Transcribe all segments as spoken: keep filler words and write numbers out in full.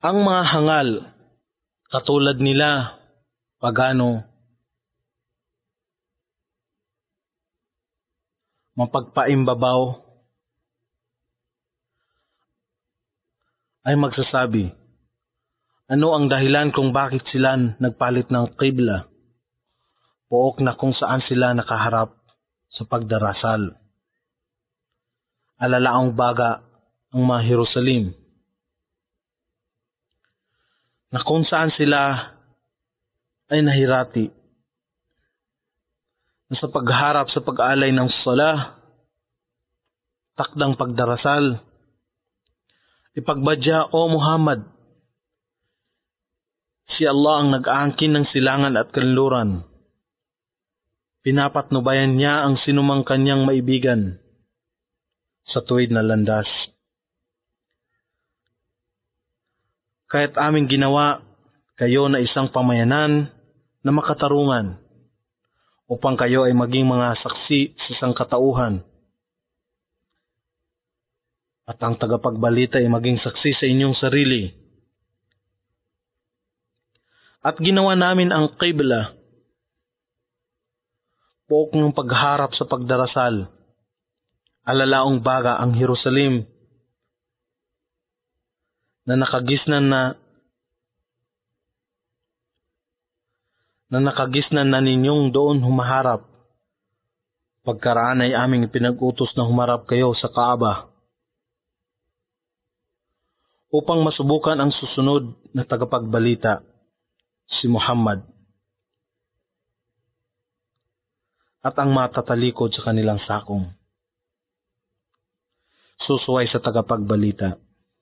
Ang mga hangal, katulad nila, pagano, mapagpaimbabaw, ay magsasabi, ano ang dahilan kung bakit sila nagpalit ng qibla? Pook na kung saan sila nakaharap sa pagdarasal. Alalaang baga ang mga Jerusalem, na kung saan sila ay nahirati na sa pagharap sa pag-alay ng sala, takdang pagdarasal, ipagbadya, O Muhammad, si Allah ang nag-aangkin ng silangan at kanluran. Pinapatnubayan niya ang sinumang kanyang maibigan sa tuwid na landas. Kaya't aming ginawa kayo na isang pamayanan na makatarungan upang kayo ay maging mga saksi sa sangkatauhan at ang tagapagbalita ay maging saksi sa inyong sarili. At ginawa namin ang qibla, pook ng pagharap sa pagdarasal, alalaong baga ang Jerusalem, na nakagisnan na na nakagisnan na ninyong doon humaharap. Pagkaraan ay aming pinag-utos na humarap kayo sa Kaaba upang masubukan ang susunod na tagapagbalita, si Muhammad, at ang matatalikod sa kanilang sakong, susuway sa tagapagbalita.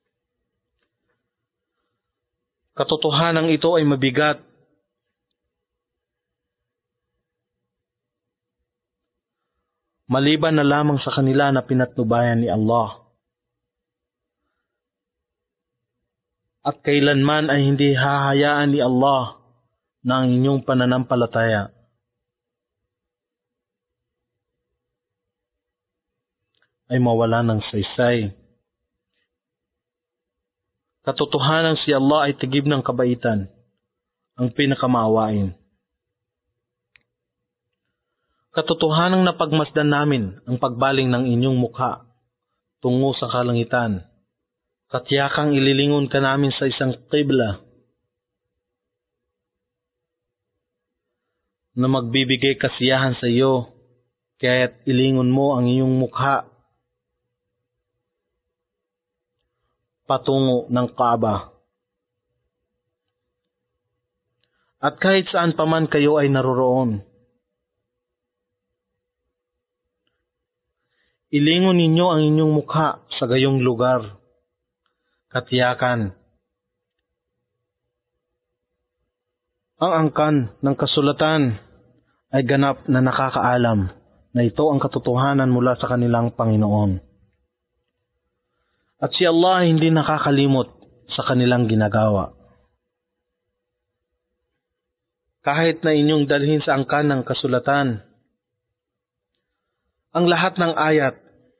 Katotohanan ito ay mabigat, maliban na lamang sa kanila na pinatnubayan ni Allah. At kailanman ay hindi hahayaan ni Allah na ang inyong pananampalataya ay mawala ng saysay. Katotohanan si Allah ay tigib ng kabaitan, ang pinakamaawain. Katotohanang napagmasdan namin ang pagbaling ng inyong mukha tungo sa kalangitan. Katiyakang ililingon ka namin sa isang qibla na magbibigay kasiyahan sa iyo, kaya't ilingon mo ang iyong mukha patungo ng Kaaba. At kahit saan paman kayo ay naroroon, ilingon ninyo ang inyong mukha sa gayong lugar. Katiyakan, ang angkan ng kasulatan ay ganap na nakakaalam na ito ang katotohanan mula sa kanilang Panginoon. At si Allah ay hindi nakakalimot sa kanilang ginagawa. Kahit na inyong dalhin sa angkan ng kasulatan ang lahat ng ayat,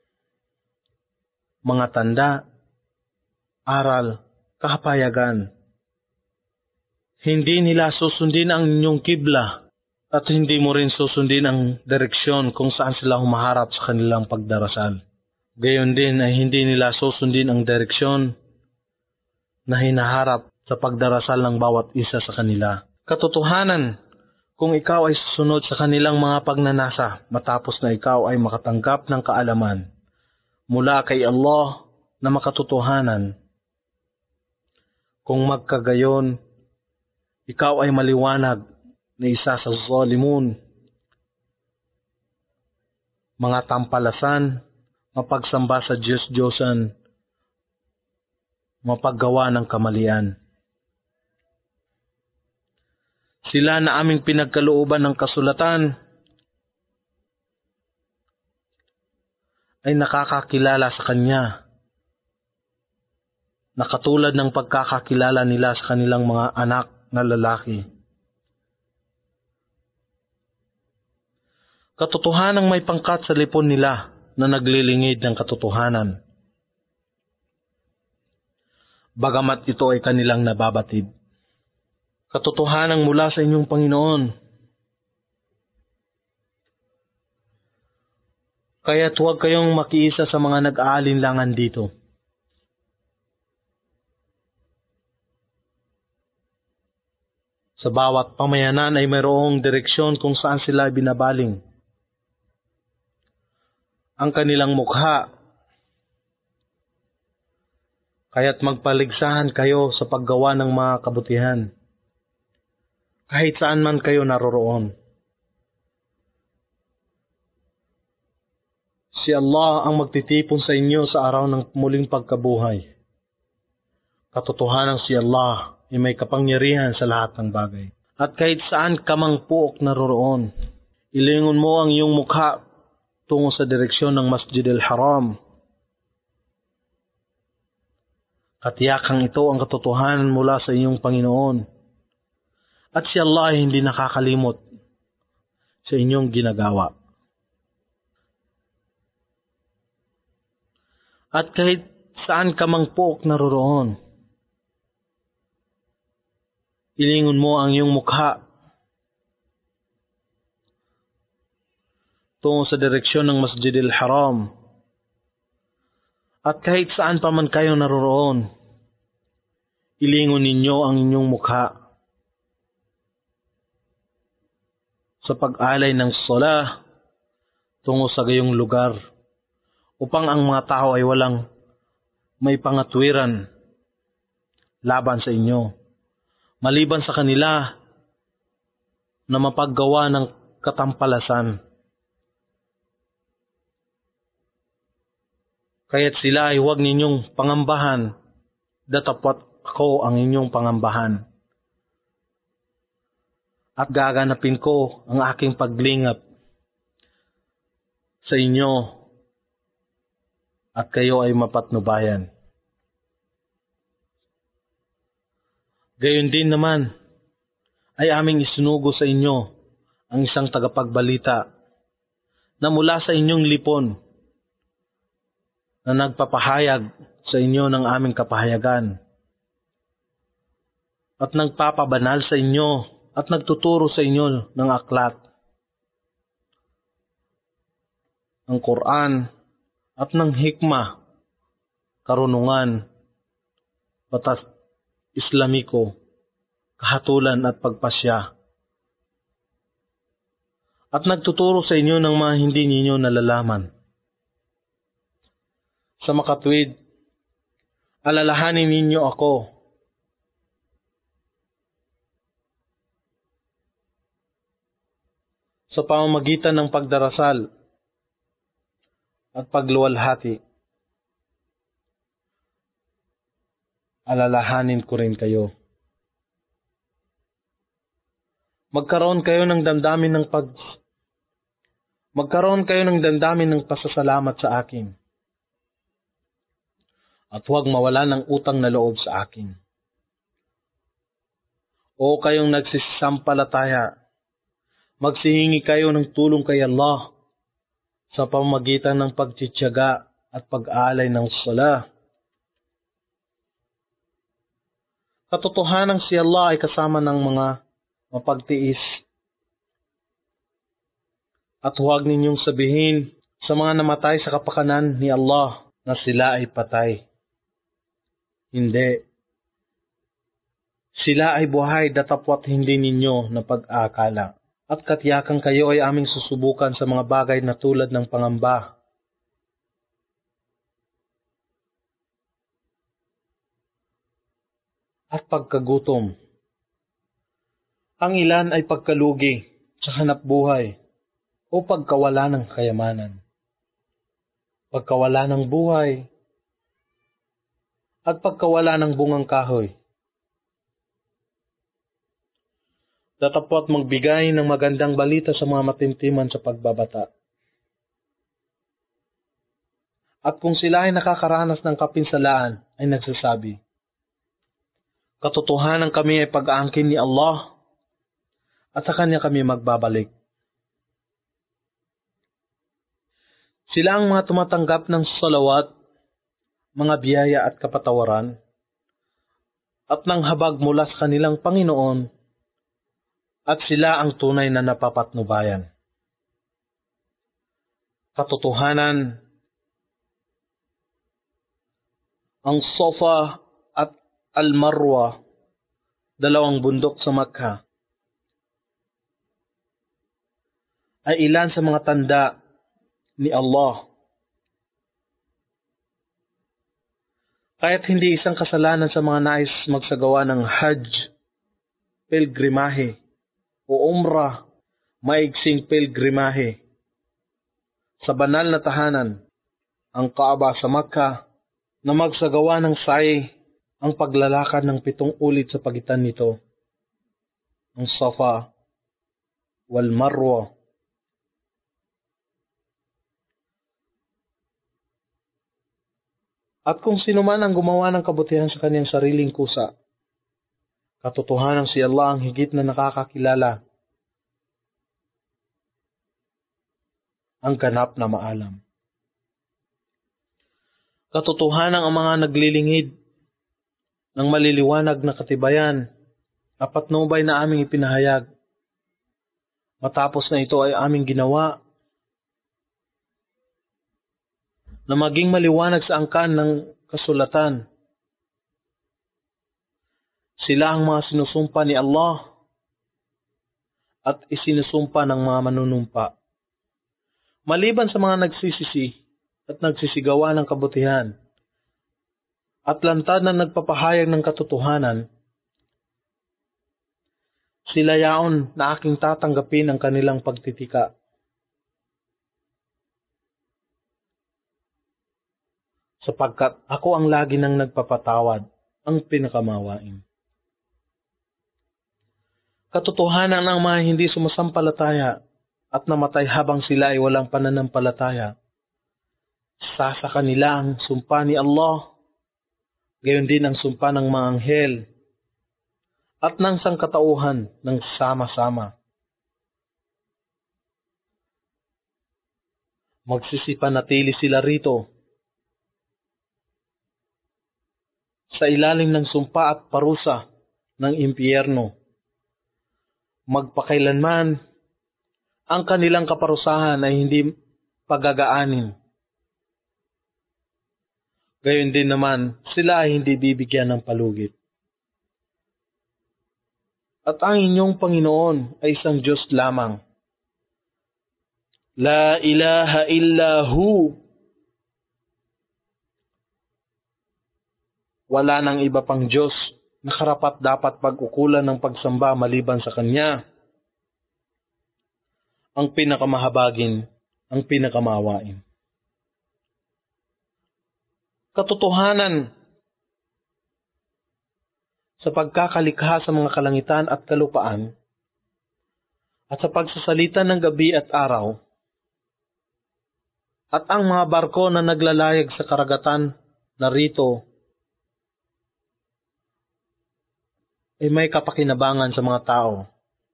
mga tanda, aral, kahapayagan, hindi nila susundin ang inyong kibla at hindi mo rin susundin ang direksyon kung saan sila humaharap sa kanilang pagdarasal. Gayon din ay hindi nila susundin ang direksyon na hinaharap sa pagdarasal ng bawat isa sa kanila. Katotohanan, kung ikaw ay susunod sa kanilang mga pagnanasa matapos na ikaw ay makatanggap ng kaalaman mula kay Allah na makatotohanan, kung magkagayon, ikaw ay maliwanag na isa sa zalimun, mga tampalasan, mapagsamba sa Diyos-Diyosan, mapaggawa ng kamalian. Sila na aming pinagkalooban ng kasulatan ay nakakakilala sa Kanya, na katulad ng pagkakakilala nila sa kanilang mga anak na lalaki. Katotohanang may pangkat sa lipon nila na naglilingid ng katotohanan. bagamat ito ay kanilang nababatid. Katotohanan mula sa inyong Panginoon. Kaya't huwag kayong makiisa sa mga nag-aalinlangan dito. Sa bawat pamayanan ay mayroong direksyon kung saan sila binabaling. Ang kanilang mukha. Kaya't magpaligsahan kayo sa paggawa ng mga kabutihan. Kahit saan man kayo naroroon. Si Allah ang magtitipon sa inyo sa araw ng muling pagkabuhay. Katotohanan si Allah ay may kapangyarihan sa lahat ng bagay. At kahit saan ka mang puok naroroon, ilingon mo ang iyong mukha tungo sa direksyon ng Masjid al-Haram. Katiyakang ito ang katotohanan mula sa iyong Panginoon. At si Allah ay hindi nakakalimot sa inyong ginagawa. At kahit saan ka mang puok naroroon, ilingon mo ang iyong mukha tungo sa direksyon ng Masjid al-Haram. At kahit saan pa man kayo naroroon, ilingon ninyo ang inyong mukha sa pag-alay ng salah tungo sa gayong lugar upang ang mga tao ay walang may pangatwiran laban sa inyo, maliban sa kanila na mapaggawa ng katampalasan. Kaya't sila ay huwag ninyong pangambahan, datapwat ako ang inyong pangambahan. At gaganapin ko ang aking paglingap sa inyo at kayo ay mapatnubayan. Gayon din naman ay aming isinugo sa inyo ang isang tagapagbalita na mula sa inyong lipon na nagpapahayag sa inyo ng aming kapahayagan at nagpapabanal sa inyo at nagtuturo sa inyo ng aklat, ng Quran at ng hikmah, karunungan, batas Islamiko, kahatulan at pagpasya. At nagtuturo sa inyo ng mga hindi ninyo nalalaman. Sa makatwid, alalahanin ninyo ako sa pamamagitan ng pagdarasal at pagluwalhati. Alalahanin ko rin kayo. Magkaroon kayo ng damdamin ng pag Magkaroon kayo ng damdamin ng pasasalamat sa akin. At huwag mawala ng utang na loob sa akin. O kayong nagsisampalataya, magsihingi kayo ng tulong kay Allah sa pamamagitan ng pagtitiyaga at pag-aalay ng sala. Katotohanan si Allah ay kasama ng mga mapagtiis. At huwag ninyong sabihin sa mga namatay sa kapakanan ni Allah na sila ay patay. Hindi. Sila ay buhay datapwat hindi ninyo na pag-aakala. At katiyakan kayo ay aming susubukan sa mga bagay na tulad ng pangamba. At pagkagutom. Ang ilan ay pagkalugi sa hanap buhay o pagkawala ng kayamanan. Pagkawala ng buhay at pagkawala ng bungang kahoy. Datapwat magbigay ng magandang balita sa mga matintiman sa pagbabata. At kung sila ay nakakaranas ng kapinsalaan, ay nagsasabi, katotohanan kami ay pag-aangkin ni Allah at sa Kanya kami magbabalik. Sila ang mga tumatanggap ng salawat, mga biyaya at kapatawaran, at nang habag mula sa kanilang Panginoon at sila ang tunay na napapatnubayan. Katotohanan, ang Safa at Al-Marwa, dalawang bundok sa Makkah, ay ilan sa mga tanda ni Allah. Kaya't hindi isang kasalanan sa mga nais magsagawa ng Hajj, pilgrimahe, o Umrah, maigsing pilgrimahe, sa banal na tahanan, ang Kaaba sa Makkah, na magsagawa ng sa'i, ang paglalakad ng pitong ulit sa pagitan nito, ang Safa wal Marwa. At kung sino man ang gumawa ng kabutihan sa kanyang sariling kusa, katotohanan si Allah ang higit na nakakakilala, ang ganap na maalam. Katotohanan ang mga naglilingid ng maliliwanag na katibayan, apat na ubay na aming ipinahayag. Matapos na ito ay aming ginawa na maging maliwanag sa angkan ng kasulatan. Sila ang mga sinusumpa ni Allah at isinusumpa ng mga manunumpa. Maliban sa mga nagsisisi at nagsisigawa ng kabutihan at lantad na nagpapahayag ng katotohanan, sila yaon na aking tatanggapin ang kanilang pagtitika. Sapagkat ako ang lagi nang nagpapatawad, ang pinakamawain. Katotohanan ang mga hindi sumasampalataya at namatay habang sila ay walang pananampalataya, sa sa kanila ang sumpa ni Allah, gayon din ang sumpa ng mga anghel, at ng sangkatauhan ng sama-sama. Magsisipanatili sila rito, sa ilalim ng sumpa at parusa ng impyerno, magpakailanman ang kanilang kaparusahan ay hindi pagagaanin. Gayon din naman, sila ay hindi bibigyan ng palugit. At ang inyong Panginoon ay isang Diyos lamang. La ilaha illa hu. Wala nang iba pang Diyos na karapat dapat pag-ukulan ng pagsamba maliban sa Kanya. Ang pinakamahabagin, ang pinakamawain. Katotohanan sa pagkakalikha sa mga kalangitan at kalupaan at sa pagsasalita ng gabi at araw at ang mga barko na naglalayag sa karagatan na rito ay may kapakinabangan sa mga tao.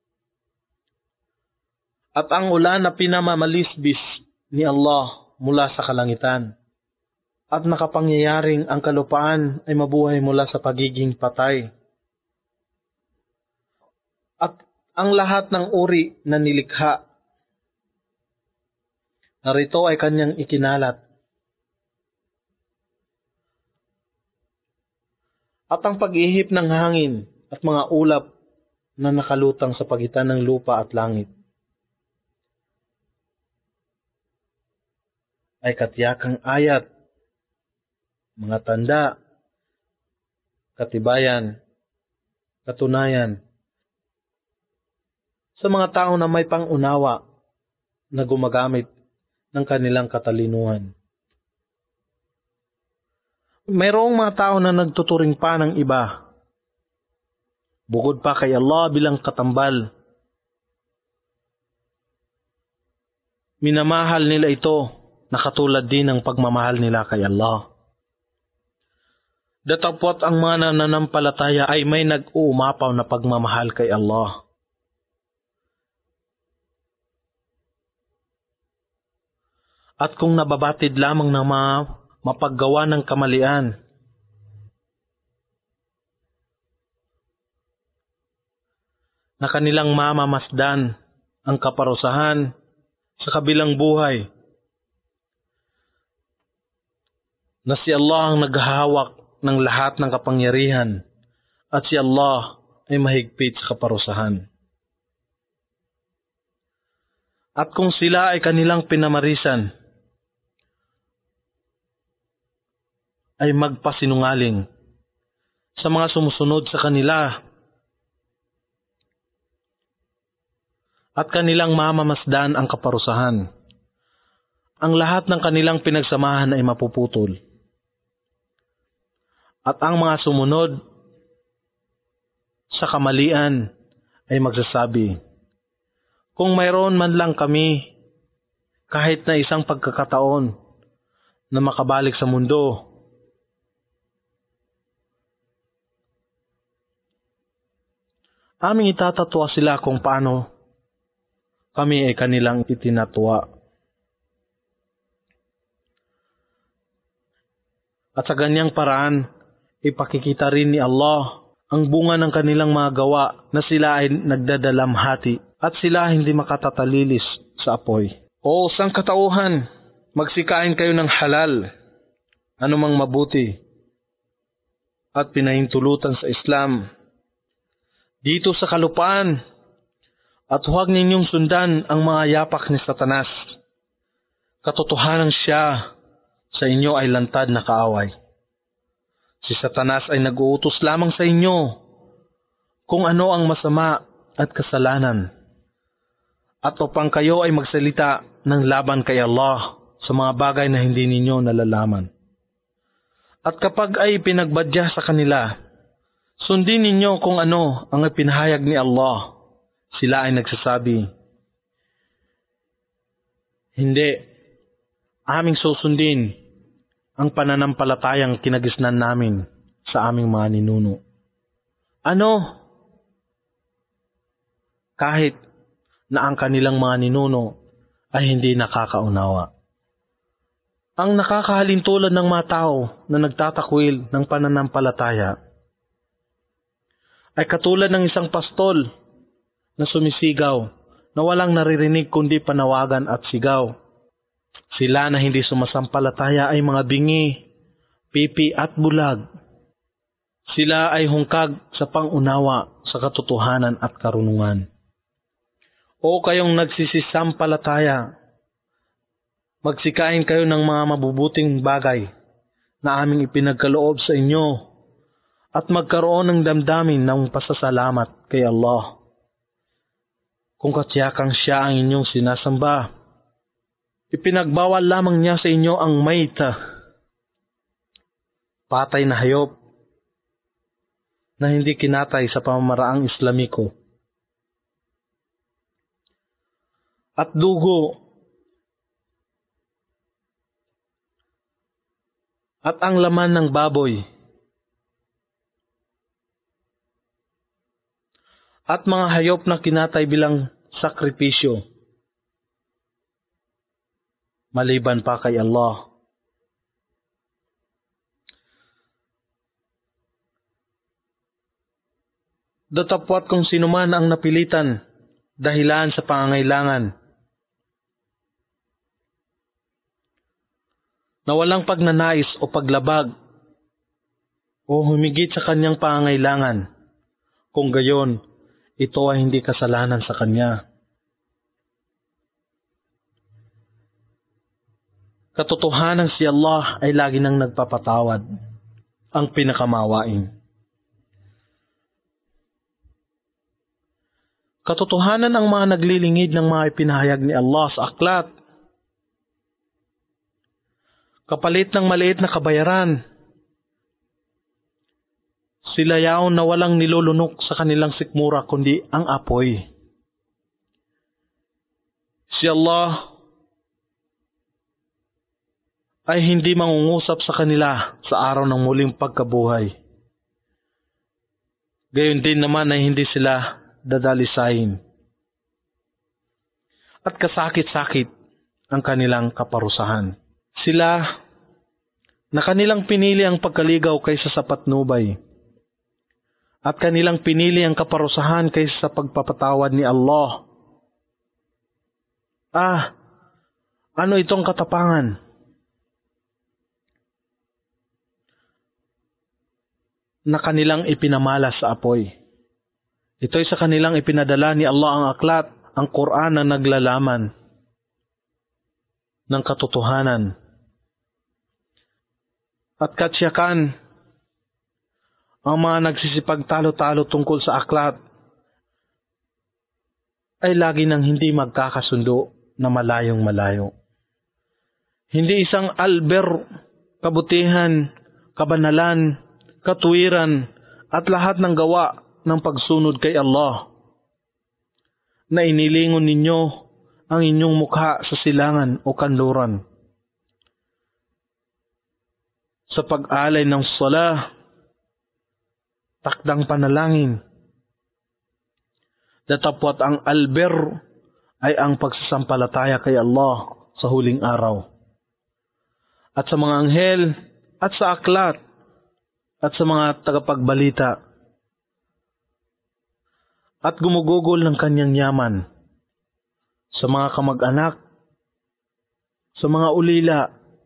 At ang ulan na pinamamalisbis ni Allah mula sa kalangitan at nakapangyayaring ang kalupaan ay mabuhay mula sa pagiging patay. At ang lahat ng uri na nilikha, narito ay kanyang ikinalat. At ang pag-ihip ng hangin at mga ulap na nakalutang sa pagitan ng lupa at langit ay katiyakang ayat, mga tanda, katibayan, katunayan sa mga tao na may pangunawa na gumagamit ng kanilang katalinuhan. Mayroong mga tao na nagtuturing pa ng iba bukod pa kay Allah bilang katambal. Minamahal nila ito na katulad din ng pagmamahal nila kay Allah. Datapwat ang mga nananampalataya ay may nag-uumapaw na pagmamahal kay Allah. At kung nababatid lamang ng mga mapaggawa ng kamalian, na kanilang mamamasdan ang kaparusahan sa kabilang buhay, na si Allah ang naghahawak ng lahat ng kapangyarihan at si Allah ay mahigpit sa kaparusahan. At kung sila ay kanilang pinamarisan, ay magpasinungaling sa mga sumusunod sa kanila at kanilang mamamasdan ang kaparusahan, ang lahat ng kanilang pinagsamahan ay mapuputol. At ang mga sumunod sa kamalian ay magsasabi, kung mayroon man lang kami kahit na isang pagkakataon na makabalik sa mundo, aming itatatwa sila kung paano kami ay kanilang itinatwa. At sa ganyang paraan, ipakikita rin ni Allah ang bunga ng kanilang mga gawa na sila ay nagdadalamhati at sila hindi makatatalilis sa apoy. O sangkatauhan, magsikain kayo ng halal, anumang mabuti, at pinahintulutan sa Islam dito sa kalupaan, at huwag ninyong sundan ang mga yapak ni Satanas. Katotohanan siya sa inyo ay lantad na kaaway. Si Satanas ay nag-uutos lamang sa inyo kung ano ang masama at kasalanan, at upang kayo ay magsalita ng laban kay Allah sa mga bagay na hindi ninyo nalalaman. At kapag ay pinagbadya sa kanila, sundin ninyo kung ano ang ipinahayag ni Allah. Sila ay nagsasabi, hindi, aming susundin ang pananampalatayang kinagisnan namin sa aming mga ninuno. Ano? Kahit na ang kanilang mga ninuno ay hindi nakakaunawa. Ang nakakahalintulad ng mga tao na nagtatakwil ng pananampalataya ay katulad ng isang pastol na sumisigaw na walang naririnig kundi panawagan at sigaw. Sila na hindi sumasampalataya ay mga bingi, pipi at bulag. Sila ay hungkag sa pangunawa sa katotohanan at karunungan. O kayong nagsisisampalataya, magsikain kayo ng mga mabubuting bagay na aming ipinagkaloob sa inyo at magkaroon ng damdamin ng pasasalamat kay Allah. Kung katyakang siya ang inyong sinasamba, ipinagbawal lamang niya sa inyo ang maita, patay na hayop na hindi kinatay sa pamamaraang Islamiko, at dugo, at ang laman ng baboy, at mga hayop na kinatay bilang sakripisyo, maliban pa kay Allah. Datapwat kung sino man ang napilitan dahilan sa pangangailangan, na walang pagnanais o paglabag o humigit sa kanyang pangangailangan, kung gayon, ito ay hindi kasalanan sa kanya. Katotohanan si Allah ay lagi nang nagpapatawad, ang pinakamawain. Katotohanan ang mga naglilingid ng mga ipinahayag ni Allah sa aklat, kapalit ng maliit na kabayaran, sila yaon na walang nilulunok sa kanilang sikmura kundi ang apoy. Si Allah ay hindi mangungusap sa kanila sa araw ng muling pagkabuhay. Gayon din naman ay hindi sila dadalisayin. At kasakit-sakit ang kanilang kaparusahan. Sila na kanilang pinili ang pagkaligaw kaysa sa patnubay, at kanilang pinili ang kaparusahan kaysa sa pagpapatawad ni Allah. Ah, ano itong katapangan? Na kanilang ipinamalas sa apoy. Ito'y sa kanilang ipinadala ni Allah ang aklat, ang Quran na naglalaman ng katotohanan. At katsyakan, ang mga nagsisipagtalo-talo tungkol sa aklat ay lagi nang hindi magkakasundo na malayong malayo. Hindi isang alber, kabutihan, kabanalan, katuwiran at lahat ng gawa ng pagsunod kay Allah na inilingon ninyo ang inyong mukha sa silangan o kanluran. Sa pag-alay ng salah, takdang panalangin, datapwat ang alber ay ang pagsasampalataya kay Allah sa huling araw, at sa mga anghel, at sa aklat, at sa mga tagapagbalita, at gumugugol ng kanyang yaman sa mga kamag-anak, sa mga ulila,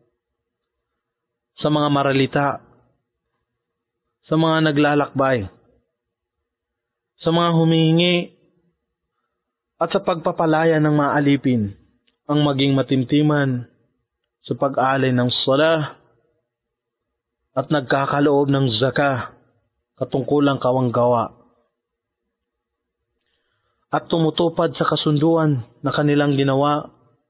sa mga maralita, sa mga naglalakbay, sa mga humihingi, at sa pagpapalaya ng mga alipin, ang maging matimtiman sa pag-alay ng salah at nagkakaloob ng zakah, katungkulang kawanggawa, at tumutupad sa kasunduan na kanilang ginawa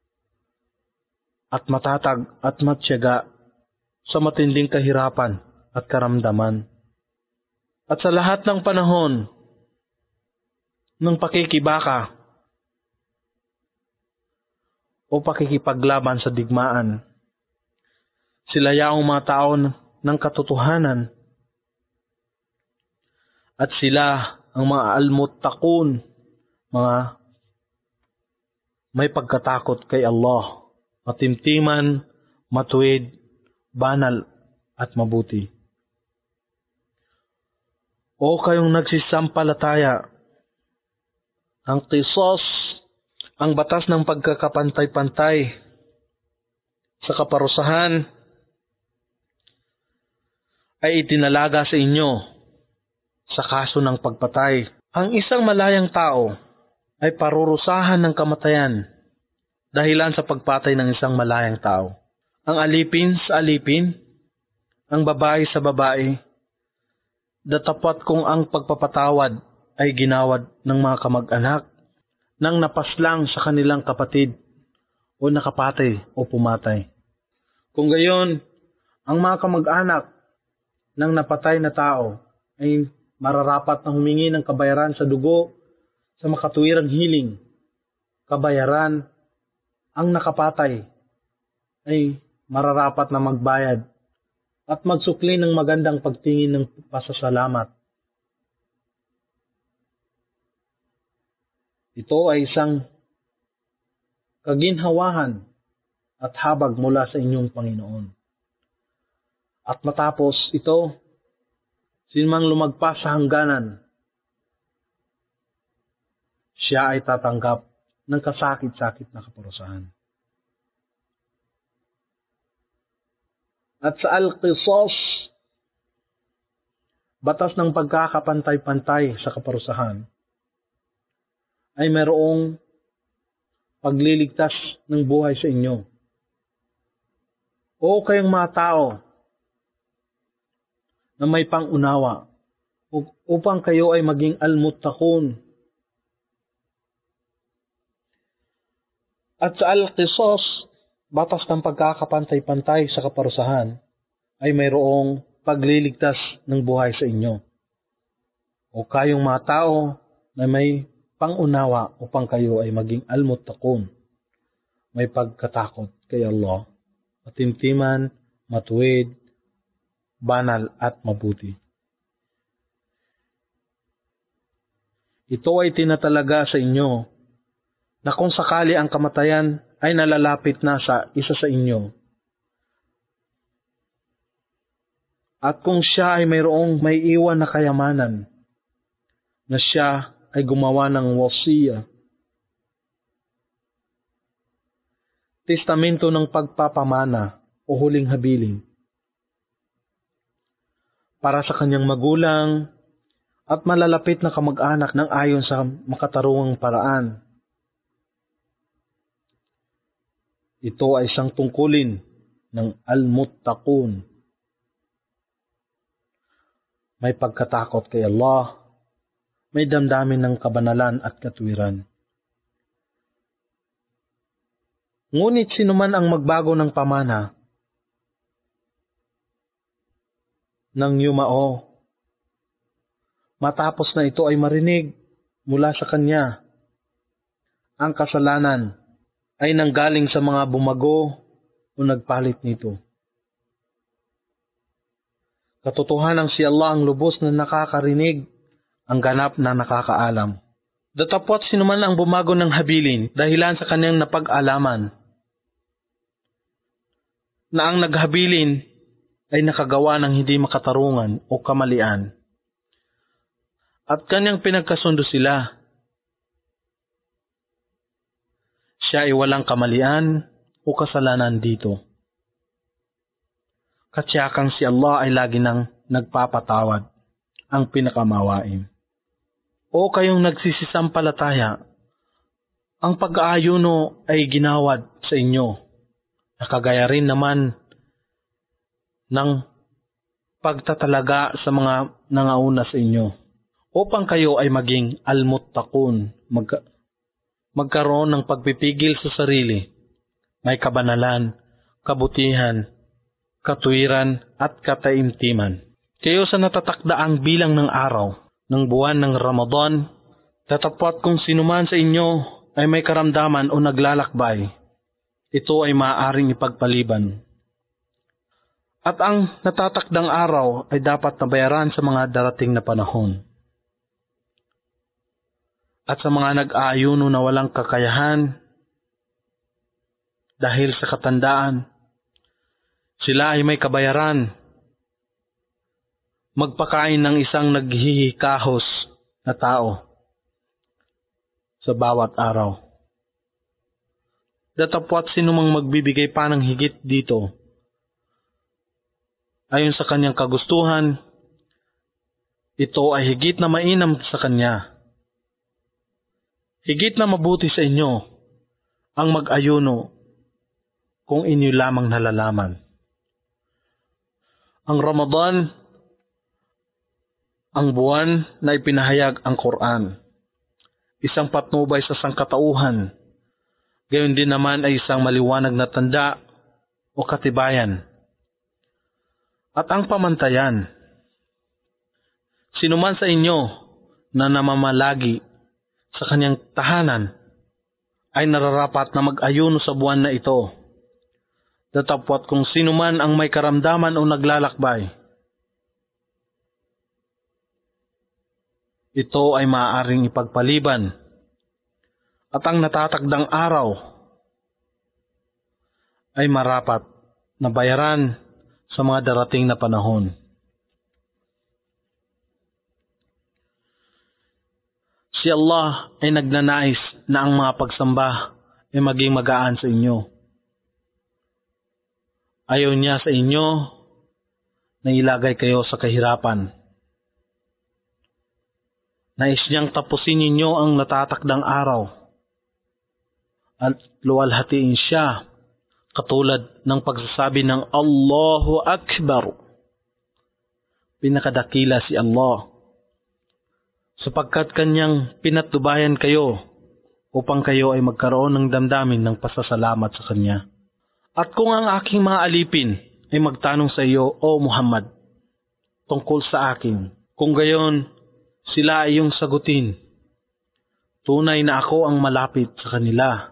at matatag at matyaga sa matinding kahirapan at karamdaman. At sa lahat ng panahon ng pakikibaka o pakikipaglaban sa digmaan, sila yaong mga tao ng katotohanan at sila ang mga almuttaqun, mga may pagkatakot kay Allah, matimtiman, matuwid, banal at mabuti. O kayong nagsisampalataya, ang qisas, ang batas ng pagkakapantay-pantay sa kaparusahan ay itinalaga sa inyo sa kaso ng pagpatay. Ang isang malayang tao ay parurusahan ng kamatayan dahilan sa pagpatay ng isang malayang tao. Ang alipin sa alipin, ang babae sa babae, datapat kung ang pagpapatawad ay ginawad ng mga kamag-anak nang napaslang sa kanilang kapatid o nakapatay o pumatay. Kung gayon, ang mga kamag-anak ng napatay na tao ay mararapat na humingi ng kabayaran sa dugo sa makatuwirang hiling. Kabayaran, ang nakapatay ay mararapat na magbayad at magsukli ng magandang pagtingin ng pasasalamat. Ito ay isang kaginhawahan at habag mula sa inyong Panginoon. At matapos ito, sinumang lumagpas sa hangganan, siya ay tatanggap ng kasakit-sakit na kaparusahan. At sa al-qisas, batas ng pagkakapantay-pantay sa kaparusahan, ay mayroong pagliligtas ng buhay sa inyo. O kayong mga tao na may pangunawa, upang kayo ay maging almuttaqun. At sa al-qisas, batas ng pagkakapantay-pantay sa kaparusahan, ay mayroong pagliligtas ng buhay sa inyo. O kayong mga tao na may pangunawa upang kayo ay maging almuttaqun, may pagkatakot kay Allah, matimtiman, matuwid, banal at mabuti. Ito ay tinatalaga sa inyo na kung sakali ang kamatayan ay nalalapit na sa isa sa inyo, at kung siya ay mayroong may iwan na kayamanan na siya ay gumawa ng wasiya, testamento ng pagpapamana o huling habilin para sa kanyang magulang at malalapit na kamag-anak ng ayon sa makatarungang paraan. Ito ay isang tungkulin ng al-muttaqun. May pagkatakot kay Allah, may damdamin ng kabanalan at katwiran. Ngunit sino man ang magbago ng pamana ng yumao, matapos na ito ay marinig mula sa kanya, ang kasalanan ay nanggaling sa mga bumago o nagpalit nito. Katotohanan si Allah ang lubos na nakakarinig, ang ganap na nakakaalam. Datapwat sino man ang bumago ng habilin dahilan sa kanyang napag-alaman, na ang naghabilin ay nakagawa ng hindi makatarungan o kamalian, at kanyang pinagkasundo sila. Siya ay walang kamalian o kasalanan dito. Katsiyakang si Allah ay lagi nang nagpapatawad, ang pinakamawain. O kayong nagsisisampalataya, ang pag-aayuno ay ginawad sa inyo, nakagaya rin naman ng pagtatalaga sa mga nangauna sa inyo, upang kayo ay maging al-muttaqun, mag- magkaroon ng pagpipigil sa sarili, may kabanalan, kabutihan, katwiran at kataimtiman. Kayo sa natatakdaang bilang ng araw ng buwan ng Ramadan, tatapwat kung sinuman sa inyo ay may karamdaman o naglalakbay, ito ay maaaring ipagpaliban. At ang natatakdang araw ay dapat nabayaran sa mga darating na panahon. At sa mga nag-aayuno na walang kakayahan dahil sa katandaan, sila ay may kabayaran. Magpakain ng isang naghihikahos na tao sa bawat araw. Datapwat sinumang magbibigay pa ng higit dito, ayon sa kanyang kagustuhan, ito ay higit na mainam sa kanya. Higit na mabuti sa inyo ang mag-ayuno kung inyo lamang nalalaman. Ang Ramadan, ang buwan na ipinahayag ang Quran, isang patnubay sa sangkatauhan, gayon din naman ay isang maliwanag na tanda o katibayan. At ang pamantayan, sino man sa inyo na namamalagi sa kanyang tahanan ay nararapat na mag-ayuno sa buwan na ito. Datapwat kung sino man ang may karamdaman o naglalakbay, ito ay maaaring ipagpaliban. At ang natatakdang araw ay marapat na bayaran sa mga darating na panahon. Si Allah ay nagnanais na ang mga pagsamba ay maging magaan sa inyo. Ayaw niya sa inyo na ilagay kayo sa kahirapan. Nais niyang tapusin ninyo ang natatakdang araw at luwalhatiin siya, katulad ng pagsasabi ng Allahu Akbar. Pinakadakila si Allah, sapagkat kanyang pinatnubayan kayo upang kayo ay magkaroon ng damdamin ng pasasalamat sa kanya. At kung ang aking mga alipin ay magtanong sa iyo, O Muhammad, tungkol sa akin, kung gayon sila ay iyong sagutin, tunay na ako ang malapit sa kanila.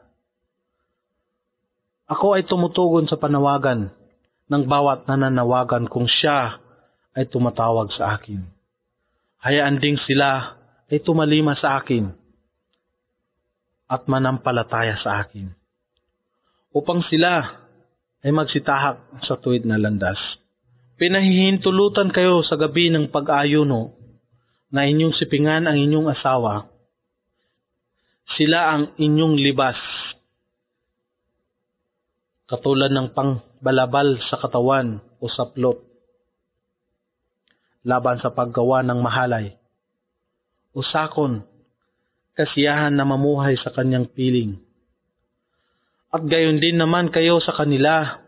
Ako ay tumutugon sa panawagan ng bawat nananawagan kung siya ay tumatawag sa akin. Hayaan ding sila ay tumalima sa akin at manampalataya sa akin, upang sila ay magsitahak sa tuwid na landas. Pinahihintulutan kayo sa gabi ng pag-ayuno na inyong sipingan ang inyong asawa, sila ang inyong libas, katulad ng pangbalabal sa katawan o saplot, laban sa paggawa ng mahalay, o sakon, kasiyahan na mamuhay sa kanyang piling. At gayon din naman kayo sa kanila.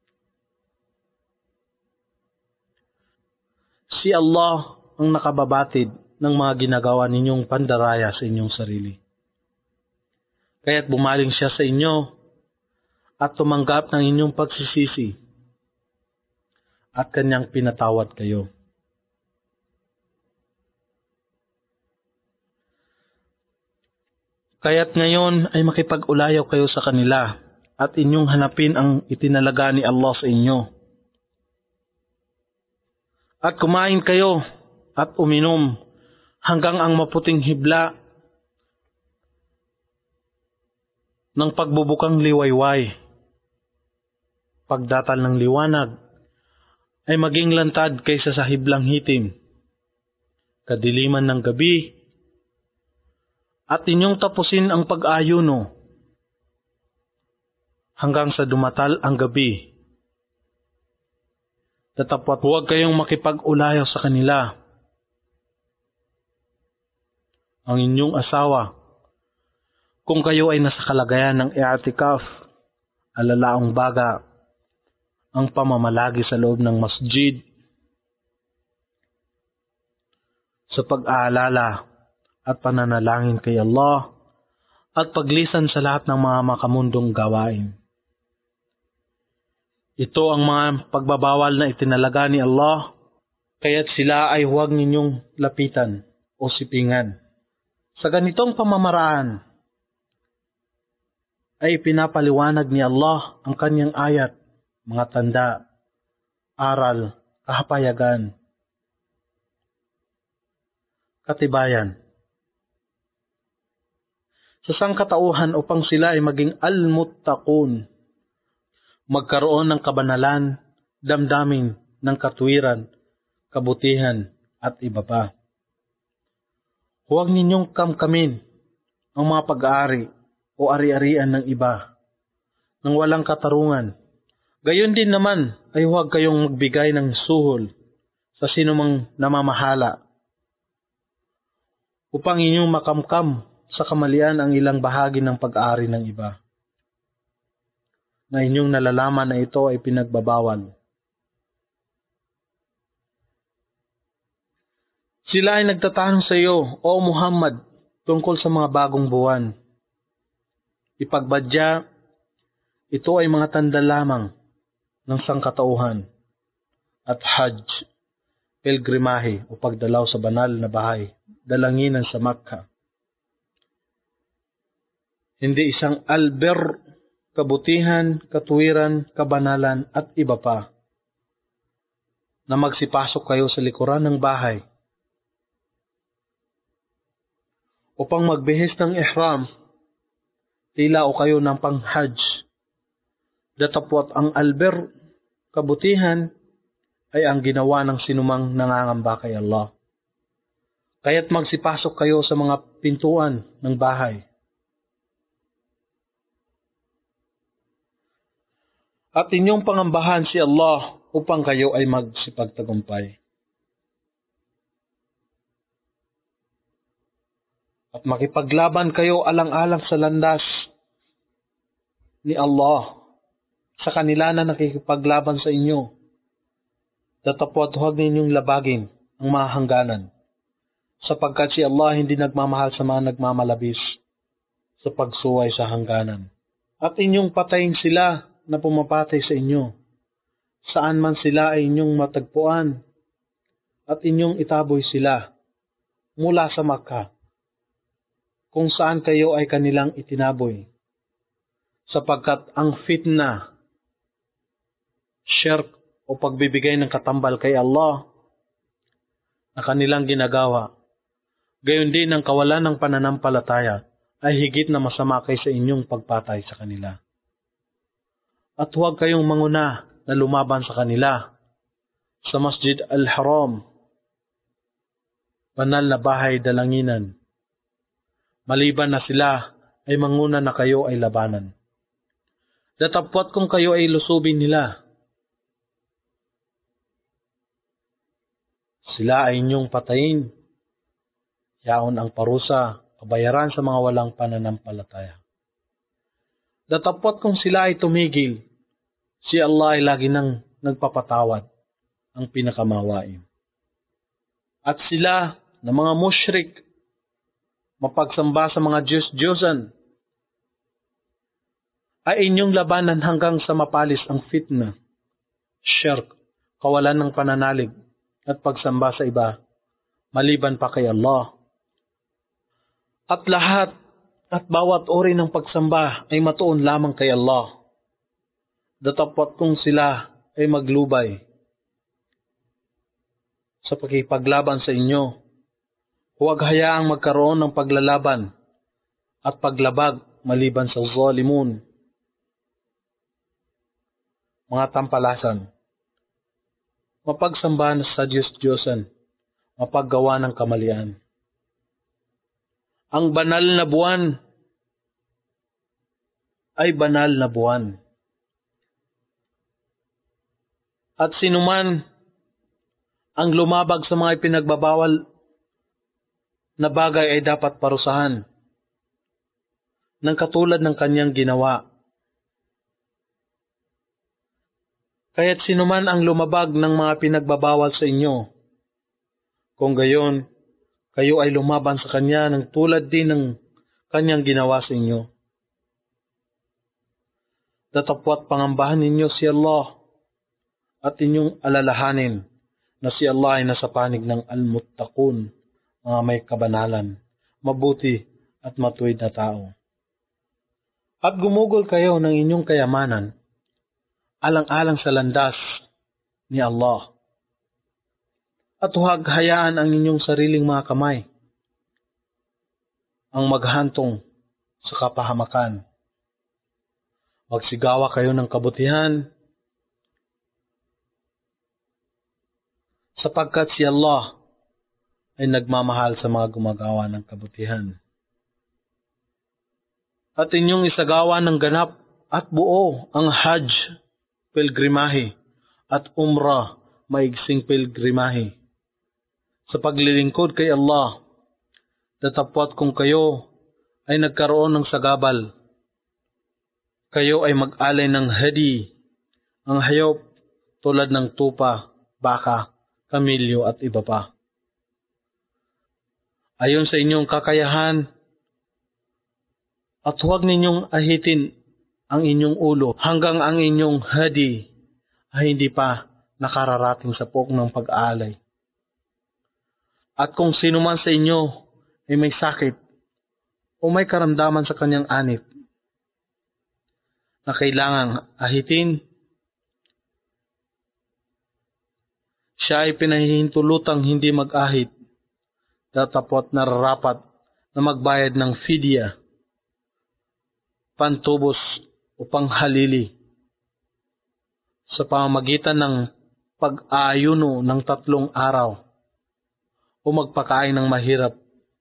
Si Allah ang nakababatid ng mga ginagawa ninyong pandaraya sa inyong sarili. Kaya't bumaling siya sa inyo at tumanggap ng inyong pagsisisi at kanyang pinatawad kayo. Kaya't ngayon ay makipag-ulayaw kayo sa kanila at inyong hanapin ang itinalaga ni Allah sa inyo. At kumain kayo at uminom hanggang ang maputing hibla ng pagbubukang liwayway, pagdatal ng liwanag, ay maging lantad kaysa sa hiblang hitim, kadiliman ng gabi, at inyong tapusin ang pag-ayuno hanggang sa dumatal ang gabi. Tatapot huwag kayong makipag-ulayaw sa kanila. Ang inyong asawa, kung kayo ay nasa kalagayan ng i'tikaf, alalaong baga, ang pamamalagi sa loob ng masjid, sa pag-aalala at pananalangin kay Allah, at paglisan sa lahat ng mga makamundong gawain. Ito ang mga pagbabawal na itinalaga ni Allah, kaya't sila ay huwag ninyong lapitan o sipingan. Sa ganitong pamamaraan, ay pinapaliwanag ni Allah ang kanyang ayat, mga tanda, aral, kahapayagan, katibayan, sa sangkatauhan upang sila ay maging al-muttaqun, magkaroon ng kabanalan, damdamin ng katuwiran, kabutihan, at iba pa. Huwag ninyong kamkamin ang mga pag-aari o ari-arian ng iba nang walang katarungan. Gayon din naman ay huwag kayong magbigay ng suhol sa sinumang namamahala upang inyong makamkam sa kamalian ang ilang bahagi ng pag-aari ng iba, na inyong nalalaman na ito ay pinagbabawal. Sila ay nagtatanong sa iyo, O Muhammad, tungkol sa mga bagong buwan. Ipagbadya, ito ay mga tanda lamang ng sangkatauhan at hajj, pilgrimahe o pagdalaw sa banal na bahay, dalanginan sa Makkah. Hindi isang albir, kabutihan, katuwiran, kabanalan at iba pa, na magsipasok kayo sa likuran ng bahay upang magbihis ng ihram, tila o kayo ng pang-hajj. Datapwat ang albir, kabutihan, ay ang ginawa ng sinumang nangangamba kay Allah. Kaya't magsipasok kayo sa mga pintuan ng bahay. At inyong pangambahan si Allah upang kayo ay magsipagtagumpay. At makipaglaban kayo alang-alang sa landas ni Allah sa kanila na nakikipaglaban sa inyo. Datapwat huwag ninyong labagin ang mga hangganan, sapagkat si Allah hindi nagmamahal sa mga nagmamalabis sa pagsuway sa hangganan. At inyong patayin sila na pumapatay sa inyo, saan man sila ay inyong matagpuan, at inyong itaboy sila mula sa Makkah, kung saan kayo ay kanilang itinaboy, sapagkat ang fitna, shirk o pagbibigay ng katambal kay Allah na kanilang ginagawa, gayon din ang kawalan ng pananampalataya ay higit na masama kaysa inyong pagpatay sa kanila. At huwag kayong manguna na lumaban sa kanila sa Masjid al-Haram banal na bahay dalanginan. Maliban na sila ay manguna na kayo ay labanan. Datapwat kung kayo ay lusubin nila, sila ay inyong patayin. Yaon ang parusa, kabayaran sa mga walang pananampalataya. Datapwat kung sila ay tumigil, si Allah ay lagi nang nagpapatawad, ang pinakamawain. At sila na mga mushrik, mapagsamba sa mga Diyos-Diyosan, ay inyong labanan hanggang sa mapalis ang fitna, shirk, kawalan ng pananalig, at pagsamba sa iba, maliban pa kay Allah. At lahat at bawat uri ng pagsamba ay matuon lamang kay Allah. Datapwat kung sila ay maglubay sa pakipaglaban sa inyo, huwag hayaang magkaroon ng paglalaban at paglabag maliban sa zalimun, mga tampalasan, mapagsamba sa Diyos-Diyosan, mapaggawa ng kamalian. Ang banal na buwan ay banal na buwan. At sinuman ang lumabag sa mga ipinagbabawal na bagay ay dapat parusahan ng katulad ng kanyang ginawa. Kaya't sinuman ang lumabag ng mga pinagbabawal sa inyo, kung gayon, kayo ay lumaban sa kanya ng tulad din ng kanyang ginawa sa inyo. Datapwat pangambahan ninyo si Allah at inyong alalahanin na si Allah ay nasa panig ng al-muttaqun, mga may kabanalan, mabuti at matuwid na tao. At gumugol kayo ng inyong kayamanan, alang-alang sa landas ni Allah. At huwag hayaan ang inyong sariling mga kamay ang maghantong sa kapahamakan. Magsigawa kayo ng kabutihan, sapagkat si Allah ay nagmamahal sa mga gumagawa ng kabutihan. At inyong isagawa ng ganap at buo ang Hajj, pilgrimahe, at Umrah, maigsing pilgrimahe, sa paglilingkod kay Allah. Datapwat kung kayo ay nagkaroon ng sagabal, kayo ay mag-alay ng hadi, ang hayop tulad ng tupa, baka, kamilyo at iba pa. Ayon sa inyong kakayahan, at huwag ninyong ahitin ang inyong ulo hanggang ang inyong hadi ay hindi pa nakararating sa puok ng pag-aalay. At kung sino man sa inyo ay may sakit o may karamdaman sa kanyang anit na kailangang ahitin, siya ay pinahihintulutang hindi mag-ahit, datapwat nararapat na magbayad ng fidya, pantubos o panghalili, sa pamamagitan ng pag-aayuno ng tatlong araw o magpakain ng mahirap,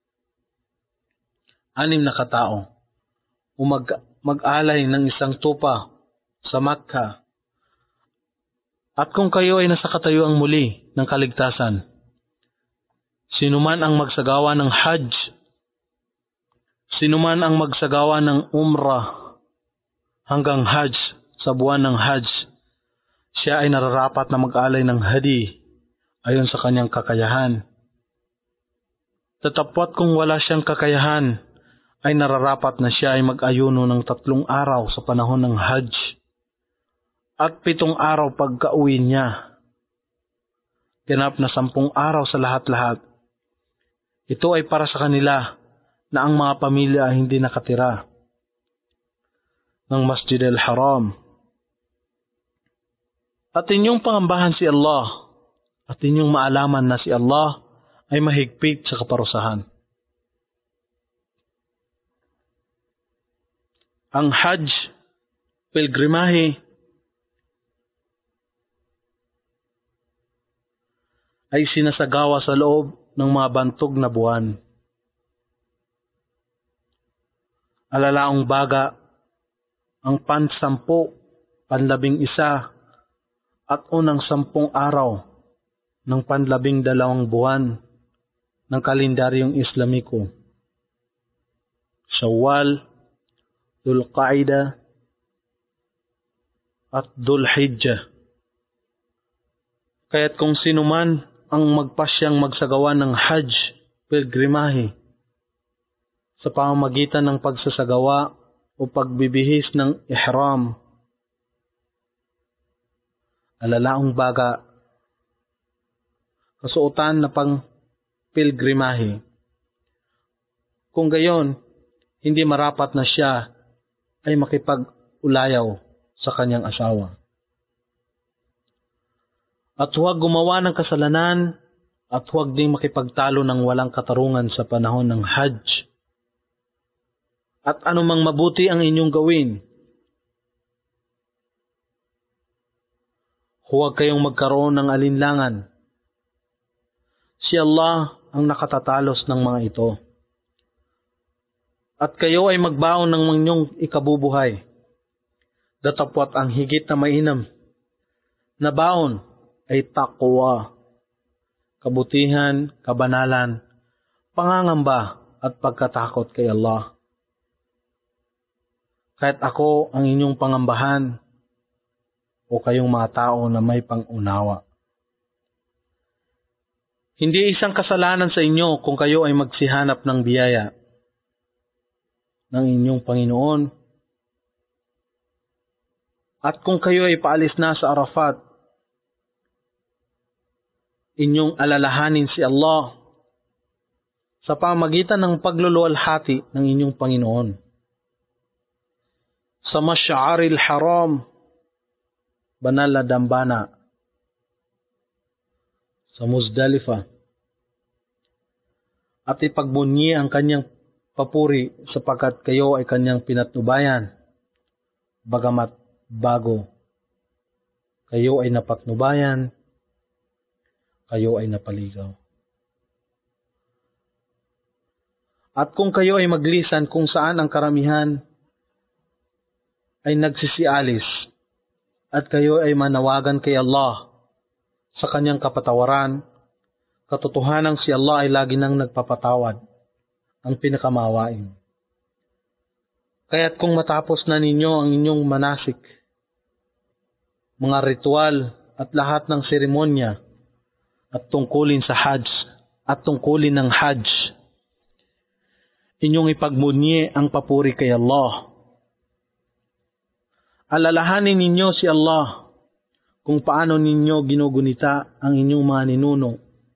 anim na katao, o mag- mag-alay ng isang tupa sa Makkah. At kung kayo ay nasa katayuang muli ng kaligtasan, sinuman ang magsagawa ng Hajj, sinuman ang magsagawa ng Umrah hanggang Hajj sa buwan ng Hajj, siya ay nararapat na mag-alay ng hadi ayon sa kanyang kakayahan. Tatapwat kung wala siyang kakayahan, ay nararapat na siya ay mag-ayuno ng tatlong araw sa panahon ng Hajj at pitong araw pagka-uwi niya. Ganap na sampung araw sa lahat-lahat. Ito ay para sa kanila na ang mga pamilya ay hindi nakatira ng Masjid al-Haram. At inyong pangambahan si Allah at inyong maalaman na si Allah ay mahigpit sa kaparusahan. Ang Hajj, pilgrimahe, ay sinasagawa sa loob ng mga bantog na buwan. Alalaong baga, ang pansampu, panlabing isa, at unang sampung araw ng panlabing dalawang buwan ng kalendaryong Islamiko. Shawwal, Dhul-Qaida, at Dhul-Hijjah. Kaya't kung sino man ang magpasyang magsagawa ng Hajj, pilgrimahe, sa pamamagitan ng pagsasagawa o pagbibihis ng ihram, alalaong baga, kasuotan na pang pilgrimahe. Kung gayon, hindi marapat na siya ay makipag-ulayaw sa kanyang asawa. At huwag gumawa ng kasalanan at huwag ding makipagtalo ng walang katarungan sa panahon ng Hajj. At anumang mabuti ang inyong gawin, huwag kayong magkaroon ng alinlangan. Si Allah ang nakatatalos ng mga ito. At kayo ay magbaon ng inyong ikabubuhay. Datapwat ang higit na mainam na baon ay taqwa, kabutihan, kabanalan, pangangamba at pagkatakot kay Allah. Kahit ako ang inyong pangambahan o kayong mga tao na may pangunawa. Hindi isang kasalanan sa inyo kung kayo ay magsihanap ng biyaya ng inyong Panginoon. At kung kayo ay paalis na sa Arafat, inyong alalahanin si Allah sa pamagitan ng pagluluwalhati ng inyong Panginoon. Sa Masy'aril Haram, banal na dambana, sa Muzdalifa, at ipagbunyi ang kanyang papuri sapagkat kayo ay kanyang pinatnubayan, bagamat bago kayo ay napatnubayan, kayo ay napaligaw. At kung kayo ay maglisan kung saan ang karamihan ay nagsisialis, at kayo ay manawagan kay Allah sa kanyang kapatawaran, katotohanan si Allah ay lagi nang nagpapatawad, ang pinakamawain. Kaya't kung matapos na ninyo ang inyong manasik, mga ritual at lahat ng seremonya at tungkulin sa Hajj at tungkulin ng Hajj, inyong ipagmunyi ang papuri kay Allah. Alalahanin ninyo si Allah kung paano ninyo ginugunita ang inyong mga ninuno.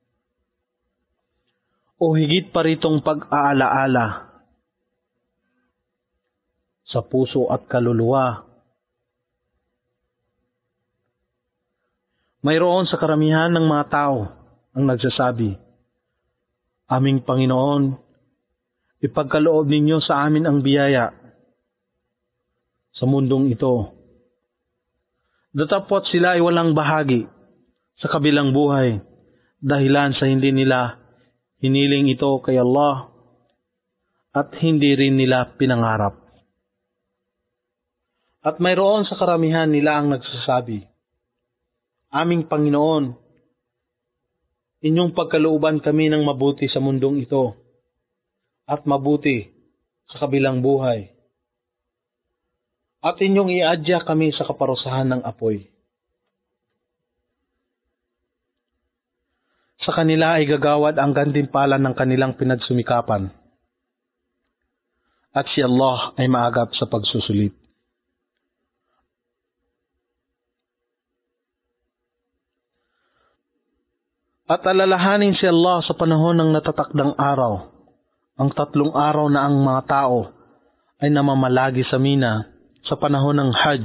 O higit pa ritong pag-aalaala sa puso at kaluluwa. Mayroon sa karamihan ng mga tao ang nagsasabi, Aming Panginoon, ipagkaloob ninyo sa amin ang biyaya sa mundong ito. Datapwat sila ay walang bahagi sa kabilang buhay dahilan sa hindi nila hiniling ito kay Allah at hindi rin nila pinangarap. At mayroon sa karamihan nila ang nagsasabi, Aming Panginoon, inyong pagkalooban kami ng mabuti sa mundong ito at mabuti sa kabilang buhay. At inyong iadya kami sa kaparusahan ng apoy. Sa kanila ay gagawad ang gantimpala ng kanilang pinagsumikapan. At si Allah ay maagap sa pagsusulit. At alalahanin si Allah sa panahon ng natatakdang araw, ang tatlong araw na ang mga tao ay namamalagi sa Mina sa panahon ng Hajj.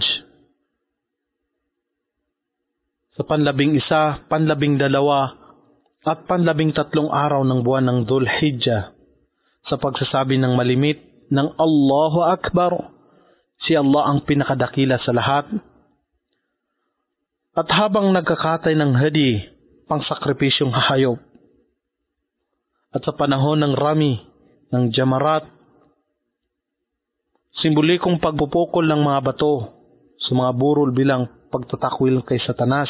Sa panlabing isa, panlabing dalawa, at panlabing tatlong araw ng buwan ng Dhul-Hijjah, sa pagsasabi ng malimit ng Allahu Akbar, si Allah ang pinakadakila sa lahat. At habang nagkakatay ng hadi, pang sakripisyong hayop, at sa panahon ng Rami, ng Jamarat, simbolikong pagpupukol ng mga bato sa mga burol bilang pagtatakwil kay Satanas.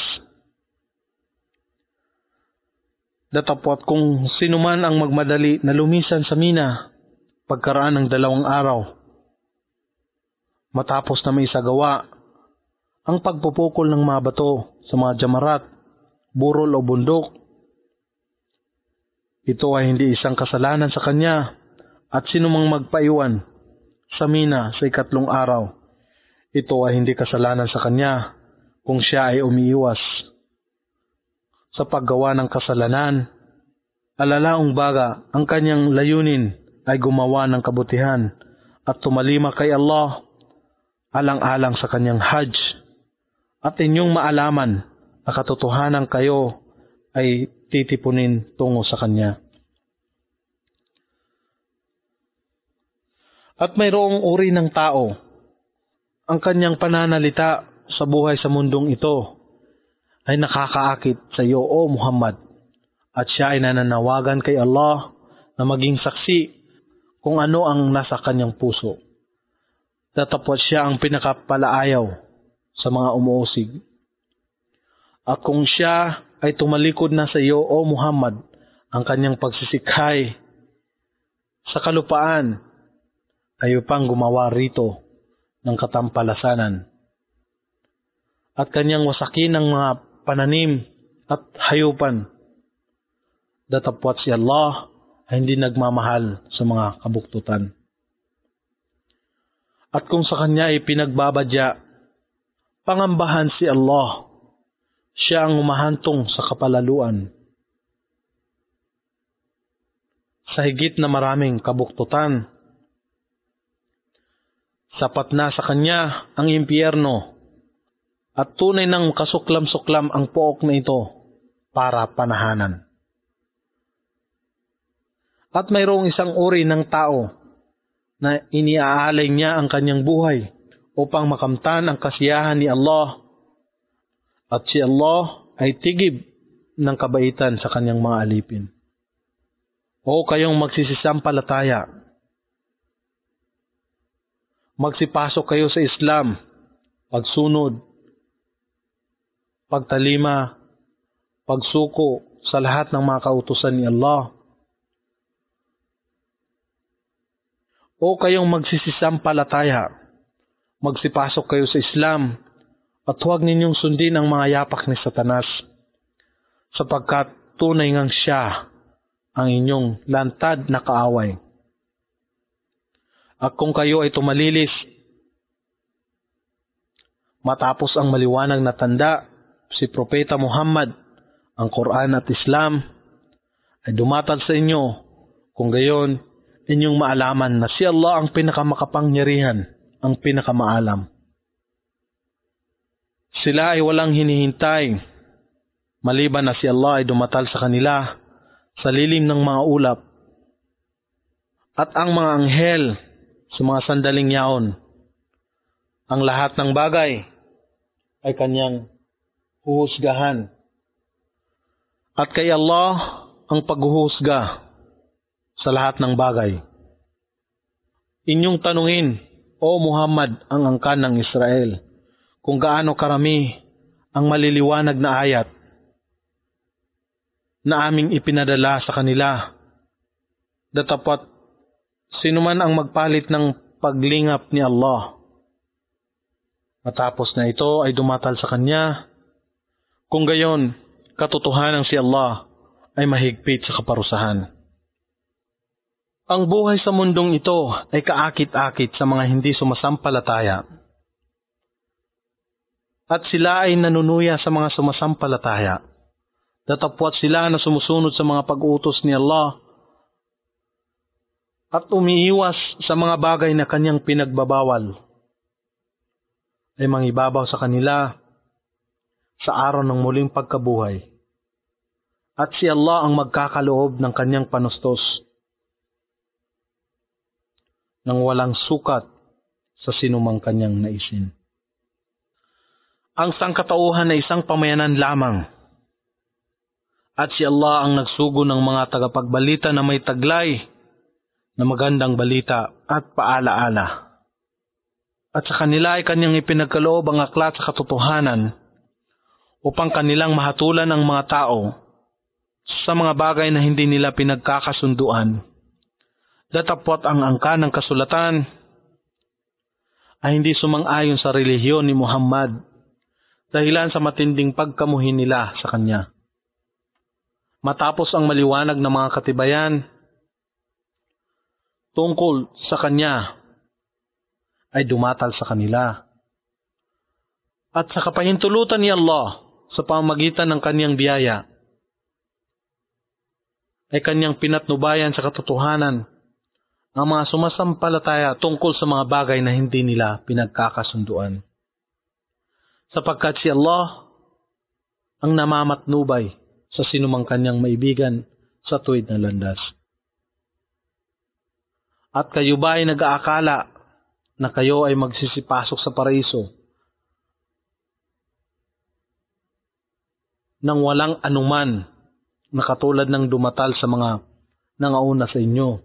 Datapwat kung sino man ang magmadali na lumisan sa mina pagkaraan ng dalawang araw, matapos na may isagawa ang pagpupukol ng mga bato sa mga jamarat, burol o bundok, ito ay hindi isang kasalanan sa kanya, at sino mang magpaiwan sa mina sa ikatlong araw, ito ay hindi kasalanan sa kanya kung siya ay umiiwas sa paggawa ng kasalanan. Alalaong baga, ang kanyang layunin ay gumawa ng kabutihan at tumalima kay Allah alang-alang sa kanyang hajj, at inyong maalaman na katotohanan kayo ay titipunin tungo sa kanya. At mayroong uri ng tao, ang kanyang pananalita sa buhay sa mundong ito ay nakakaakit sa iyo, O Muhammad, at siya ay nananawagan kay Allah na maging saksi kung ano ang nasa kanyang puso. Datapwat siya ang pinakapalaayaw sa mga umuusig. At kung siya ay tumalikod na sa iyo, O Muhammad, ang kanyang pagsisikhay sa kalupaan ay upang gumawa rito ng katampalasanan at kanyang wasakin ng mga pananim at hayupan. Datapwat si Allah ay hindi nagmamahal sa mga kabuktutan. At kung sa kanya ay pinagbabadya, pangambahan si Allah, siya ang umahantong sa kapalaluan. Sa higit na maraming kabuktutan, sapat na sa kanya ang impyerno, at tunay ng kasuklam-suklam ang pook na ito para panahanan. At mayroong isang uri ng tao na iniaalay niya ang kanyang buhay upang makamtan ang kasiyahan ni Allah, at si Allah ay tigib ng kabaitan sa kanyang mga alipin. O kayong magsisisampalataya, magsipasok kayo sa Islam, pagsunod, pagtalima, pagsuko sa lahat ng mga kautusan ni Allah. O kayong magsisisampalataya, magsipasok kayo sa Islam, at huwag ninyong sundin ang mga yapak ni Satanas, sapagkat tunay ngang siya ang inyong lantad na kaaway. At kung kayo ay tumalilis, matapos ang maliwanag na tanda, si Propeta Muhammad, ang Quran at Islam, ay dumatag sa inyo, kung gayon, inyong maalaman na si Allah ang pinakamakapangyarihan, ang pinakamaalam. Sila ay walang hinihintay, maliban na si Allah ay dumatal sa kanila sa lilim ng mga ulap, at ang mga anghel sa mga sandaling yaon. Ang lahat ng bagay ay kanyang huhusgahan, at kay Allah ang paghuhusga sa lahat ng bagay. Inyong tanungin, O Muhammad, ang angkan ng Israel, kung gaano karami ang maliliwanag na ayat na aming ipinadala sa kanila. Datapwat sino man ang magpalit ng paglingap ni Allah, matapos na ito ay dumatal sa kanya, kung gayon, katotohanan si Allah ay mahigpit sa kaparusahan. Ang buhay sa mundong ito ay kaakit-akit sa mga hindi sumasampalataya, at sila ay nanunuya sa mga sumasampalataya. Datapwat sila na sumusunod sa mga pag-utos ni Allah at umiiwas sa mga bagay na kanyang pinagbabawal, ay mangibabaw sa kanila sa araw ng muling pagkabuhay. At si Allah ang magkakaloob ng kanyang panustos nang walang sukat sa sinumang kanyang naisin. Ang sangkatauhan ay isang pamayanan lamang, At si Allah ang nagsugo ng mga tagapagbalita na may taglay na magandang balita at paalaala. At sa kanila ay kanyang ipinagkaloob ang aklat sa katotohanan upang kanilang mahatulan ang mga tao sa mga bagay na hindi nila pinagkakasunduan. Datapwat ang angka ng kasulatan ay hindi sumang-ayon sa relihiyon ni Muhammad dahilan sa matinding pagkamuhin nila sa kanya. Matapos ang maliwanag ng mga katibayan tungkol sa kanya, ay dumatal sa kanila. At sa kapahintulutan ni Allah sa pamamagitan ng kanyang biyaya, ay kanyang pinatnubayan sa katotohanan ang mga sumasampalataya tungkol sa mga bagay na hindi nila pinagkakasunduan. Sapagkat si Allah ang namamatnubay sa sinumang kanyang maibigan sa tuwid na landas. At kayo ba ay nag-aakala na kayo ay magsisipasok sa paraiso nang walang anuman na katulad ng dumatal sa mga nangauna sa inyo?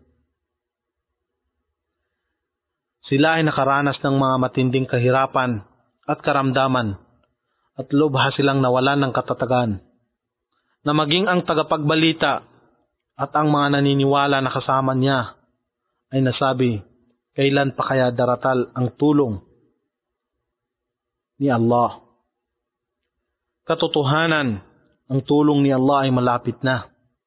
Sila ay nakaranas ng mga matinding kahirapan at karamdaman at lubha silang nawalan ng katatagan, na maging ang tagapagbalita at ang mga naniniwala na kasama niya ay nasabi, kailan pa kaya daratal ang tulong ni Allah? Katotohanan, ang tulong ni Allah ay malapit na.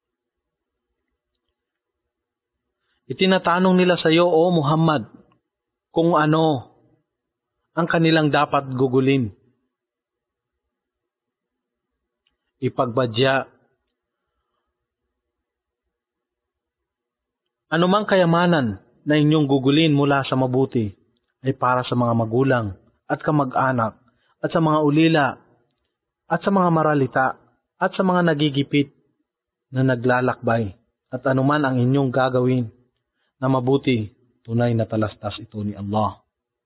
Itinatanong nila sa iyo, O Muhammad, kung ano ang kanilang dapat gugulin. Ipagbadya. Anumang kayamanan na inyong gugulin mula sa mabuti ay para sa mga magulang at kamag-anak at sa mga ulila at sa mga maralita at sa mga nagigipit na naglalakbay, at anuman ang inyong gagawin na mabuti, tunay na talastas ito ni Allah.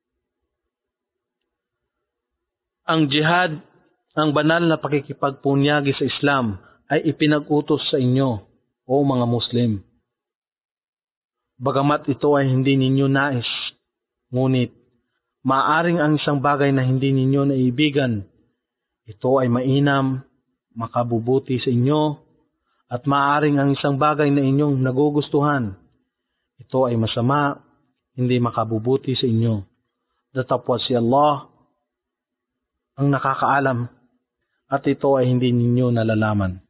Ang jihad, ang banal na pakikipagpunyagi sa Islam, ay ipinag-utos sa inyo, o mga Muslim. Bagamat ito ay hindi ninyo nais, ngunit maaring ang isang bagay na hindi ninyo naibigan, ito ay mainam, makabubuti sa inyo, at maaring ang isang bagay na inyong nagugustuhan, ito ay masama, hindi makabubuti sa inyo. Datapwat si Allah ang nakakaalam, at ito ay hindi ninyo nalalaman.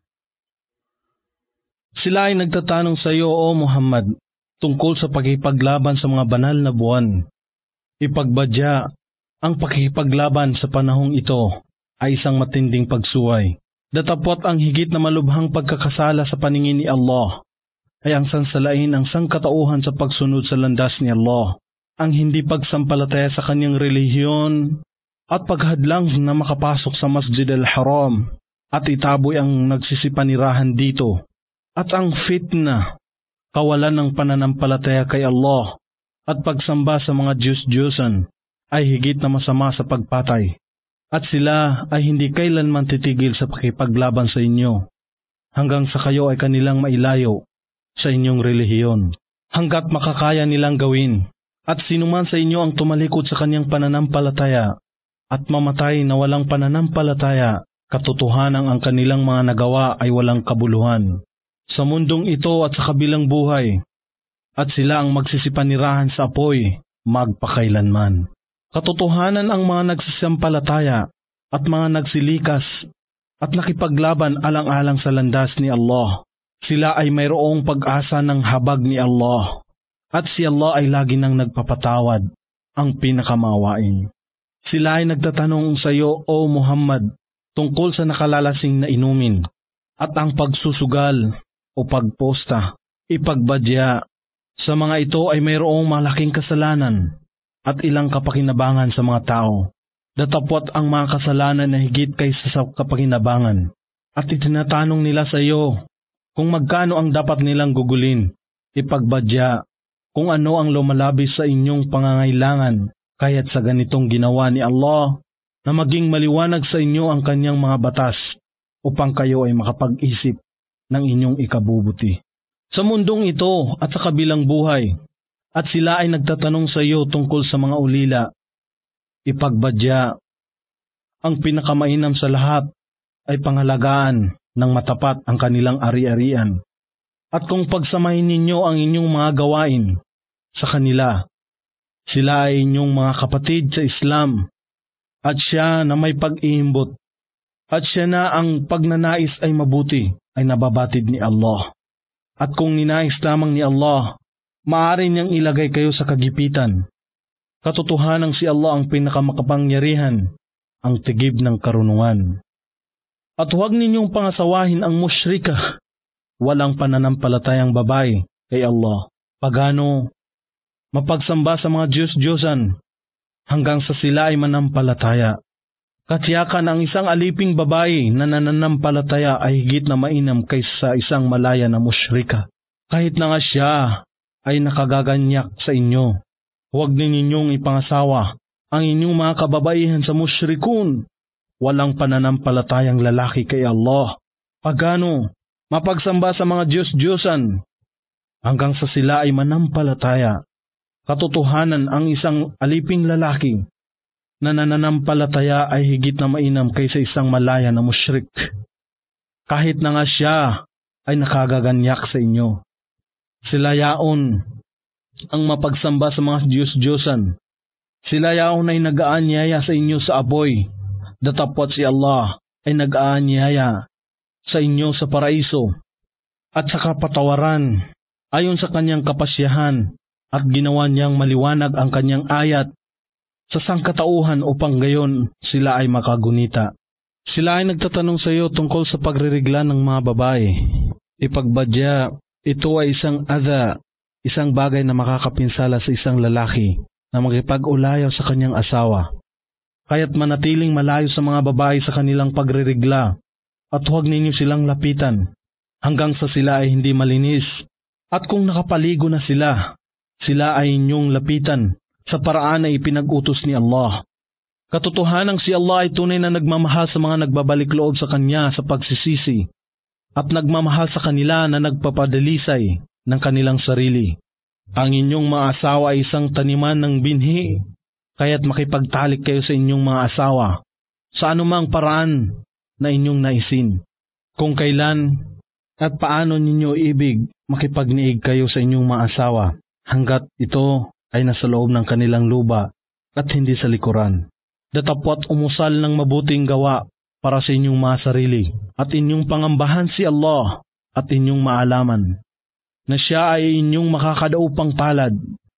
Sila ay nagtatanong sa iyo, O Muhammad, tungkol sa pakikipaglaban sa mga banal na buwan. Ipagbadya, ang pakikipaglaban sa panahong ito ay isang matinding pagsuway. Datapwat ang higit na malubhang pagkakasala sa paningin ni Allah ay ang sansalain ang sangkatauhan sa pagsunod sa landas ni Allah, ang hindi pagsampalataya sa kanyang relihiyon, at paghadlang na makapasok sa Masjid al-Haram at itaboy ang nagsisipanirahan dito, at ang fitna, kawalan ng pananampalataya kay Allah at pagsamba sa mga Diyos-Diyosan ay higit na masama sa pagpatay, at sila ay hindi kailanman titigil sa pakipaglaban sa inyo hanggang sa kayo ay kanilang mailayo sa inyong relihiyon, hanggat makakaya nilang gawin. At sinuman sa inyo ang tumalikod sa kanyang pananampalataya at mamatay na walang pananampalataya, katotohanan ang kanilang mga nagawa ay walang kabuluhan sa mundong ito at sa kabilang buhay, at sila ang magsisipanirahan sa apoy magpakailanman. Katotohanan ang mga nagsisampalataya at mga nagsilikas at nakipaglaban alang-alang sa landas ni Allah. Sila ay mayroong pag-asa ng habag ni Allah, at si Allah ay lagi nang nagpapatawad, ang pinakamawain. Sila ay nagtatanong sa iyo, O Muhammad, tungkol sa nakalalasing na inumin, at ang pagsusugal o pagposta. Ipagbadya, sa mga ito ay mayroong malaking kasalanan at ilang kapakinabangan sa mga tao. Datapwat ang mga kasalanan na higit kaysa sa kapakinabangan. At itinatanong nila sa iyo kung magkano ang dapat nilang gugulin. Ipagbadya, kung ano ang lumalabis sa inyong pangangailangan, kaya't sa ganitong ginawa ni Allah na maging maliwanag sa inyo ang kanyang mga batas upang kayo ay makapag-isip ng inyong ikabubuti. Sa mundong ito at sa kabilang buhay, at sila ay nagtatanong sa iyo tungkol sa mga ulila, ipagbadya, ang pinakamainam sa lahat ay pangalagaan ng matapat ang kanilang ari-arian. At kung pagsamahin ninyo ang inyong mga gawain sa kanila, sila ay inyong mga kapatid sa Islam, at siya na may pag-iimbot, at siya na ang pagnanais ay mabuti ay nababatid ni Allah. At kung ninais lamang ni Allah, maaari niyang ilagay kayo sa kagipitan. Katotohanang si Allah ang pinakamakapangyarihan, ang tigib ng karunungan. At huwag ninyong pangasawahin ang musyrika, walang pananampalatayang babae kay Allah, pagano, mapagsamba sa mga Diyos-Diyosan, hanggang sa sila ay manampalataya. Katiyakan ang isang aliping babae na nananampalataya ay higit na mainam kaysa sa isang malaya na musyrika. Kahit na nga siya ay nakagaganyak sa inyo, huwag ninyong ipangasawa ang inyong mga kababaihan sa musyrikun, walang pananampalatayang lalaki kay Allah, pagano, mapagsamba sa mga Diyos-Diyosan, hanggang sa sila ay manampalataya. Katotohanan ang isang aliping lalaki na nananampalataya ay higit na mainam kaysa isang malaya na musyrik. Kahit na nga siya ay nakagaganyak sa inyo. Sila yaon ang mapagsamba sa mga Diyos-Diyosan. Sila yaon ay nag-aanyaya sa inyo sa apoy, datapwat si Allah ay nag-aanyaya sa inyo sa paraiso at sa kapatawaran ayon sa kanyang kapasyahan, at ginawa niyang maliwanag ang kanyang ayat sa sangkatauhan upang gayon sila ay makagunita. Sila ay nagtatanong sa iyo tungkol sa pagririgla ng mga babae. Ipagbadya, ito ay isang adha, isang bagay na makakapinsala sa isang lalaki na makipag-ulayaw sa kanyang asawa. Kaya't manatiling malayo sa mga babae sa kanilang pagririgla, at huwag ninyo silang lapitan hanggang sa sila ay hindi malinis. At kung nakapaligo na sila, sila ay inyong lapitan sa paraan na ipinag-utos ni Allah. Katotohanang si Allah ay tunay na nagmamahal sa mga nagbabalik loob sa Kanya sa pagsisisi, at nagmamahal sa kanila na nagpapadalisay ng kanilang sarili. Ang inyong mga asawa ay isang taniman ng binhi, kaya't makipagtalik kayo sa inyong mga asawa sa anumang paraan na inyong naisin. Kung kailan at paano ninyo ibig makipagniig kayo sa inyong mga asawa, hanggat ito ay nasa loob ng kanilang luba at hindi sa likuran. Datapwat umusal ng mabuting gawa para sa inyong mga sarili, at inyong pangambahan si Allah at inyong maalaman na siya ay inyong makakadaupang palad,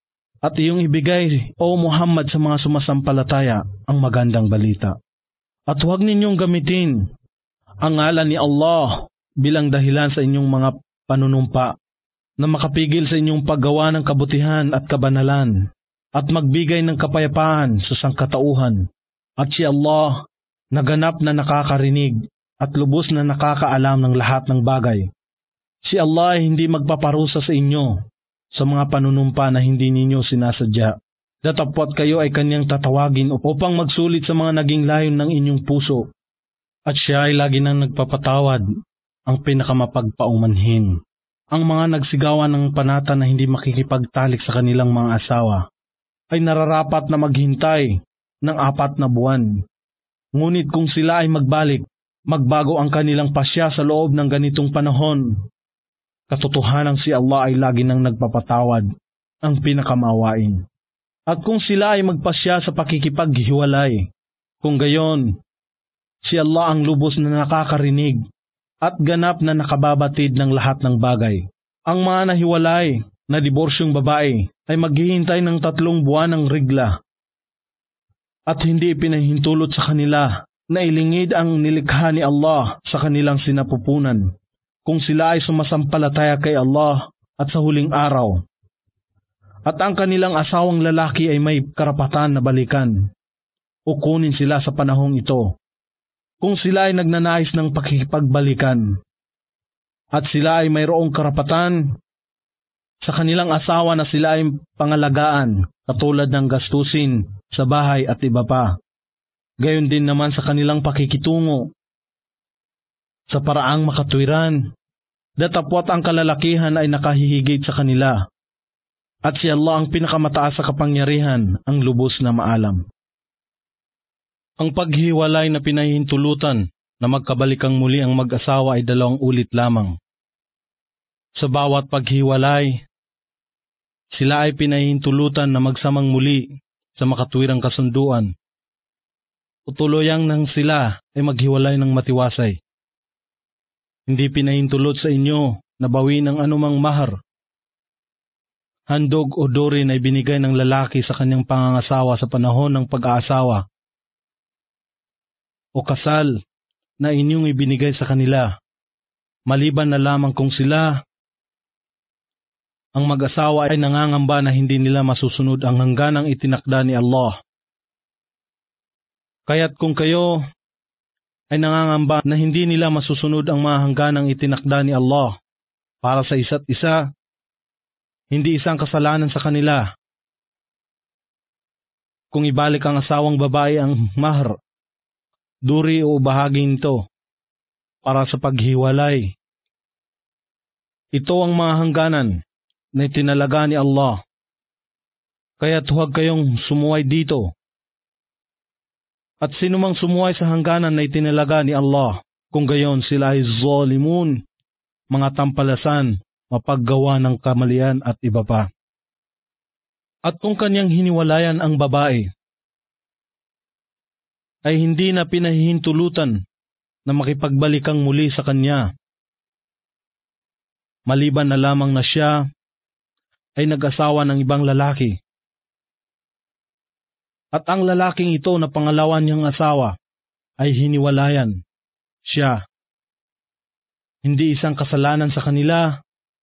at iyong ibigay, O Muhammad, sa mga sumasampalataya ang magandang balita. At huwag ninyong gamitin ang ngalan ni Allah bilang dahilan sa inyong mga panunumpa na makapigil sa inyong paggawa ng kabutihan at kabanalan, at magbigay ng kapayapaan sa sangkatauhan. At si Allah, naganap na nakakarinig at lubos na nakakaalam ng lahat ng bagay. Si Allah ay hindi magpaparusa sa inyo sa mga panunumpa na hindi ninyo sinasadya. Datapwat kayo ay kanyang tatawagin upang magsulit sa mga naging layon ng inyong puso. At siya ay lagi nang nagpapatawad, ang pinakamapagpaumanhin. Ang mga nagsigawan ng panata na hindi makikipagtalik sa kanilang mga asawa ay nararapat na maghintay ng apat na buwan. Ngunit kung sila ay magbalik, magbago ang kanilang pasya sa loob ng ganitong panahon. Katotohanang si Allah ay lagi nang nagpapatawad, ang pinakamawain. At kung sila ay magpasya sa pakikipaghiwalay, kung gayon, si Allah ang lubos na nakakarinig at ganap na nakababatid ng lahat ng bagay. Ang mga nahiwalay na diborsyong babae ay maghihintay ng tatlong buwan ng rigla, at hindi pinahintulot sa kanila na ilingid ang nilikha ni Allah sa kanilang sinapupunan, kung sila ay sumasampalataya kay Allah at sa huling araw, at ang kanilang asawang lalaki ay may karapatan na balikan o kunin sila sa panahong ito, kung sila ay nagnanais ng pakikipagbalikan, at sila ay mayroong karapatan sa kanilang asawa na sila ay pangalagaan, katulad ng gastusin sa bahay at iba pa. Gayon din naman sa kanilang pakikitungo sa paraang makatwiran Datapwat ang kalalakihan ay nakahihigit sa kanila, at si Allah ang pinakamataas sa kapangyarihan, ang lubos na maalam. Ang paghiwalay na pinahihintulutan na magkabalikang muli ang mag-asawa ay dalawang ulit lamang. Sa bawat paghiwalay, sila ay pinahihintulutan na magsamang muli sa makatwirang kasunduan. Tutuluyang nang sila ay maghiwalay ng matiwasay. Hindi pinahintulot sa inyo na bawin ang anumang mahar. Handog o dorin ay binigay ng lalaki sa kanyang pangangasawa sa panahon ng pag-aasawa o kasal na inyong ibinigay sa kanila, maliban na lamang kung sila, ang mag-asawa, ay nangangamba na hindi nila masusunod ang hangganang itinakda ni Allah. Kaya't kung kayo ay nangangamba na hindi nila masusunod ang mga hangganang itinakda ni Allah para sa isa't isa, hindi isang kasalanan sa kanila kung ibalik ang asawang babae ang mahar, duri o bahagi nito para sa paghiwalay. Ito ang mga hangganan na itinalaga ni Allah. Kaya't huwag kayong sumuway dito. At sino mang sumuway sa hangganan na itinalaga ni Allah, kung gayon sila ay zalimun, mga tampalasan, mapaggawa ng kamalian at iba pa. At kung kanyang hiniwalayan ang babae, ay hindi na pinahihintulutan na makipagbalikang muli sa kanya, maliban na lamang na siya ay nag-asawa ng ibang lalaki. At ang lalaking ito na pangalawan niyang asawa ay hiniwalayan siya. Hindi isang kasalanan sa kanila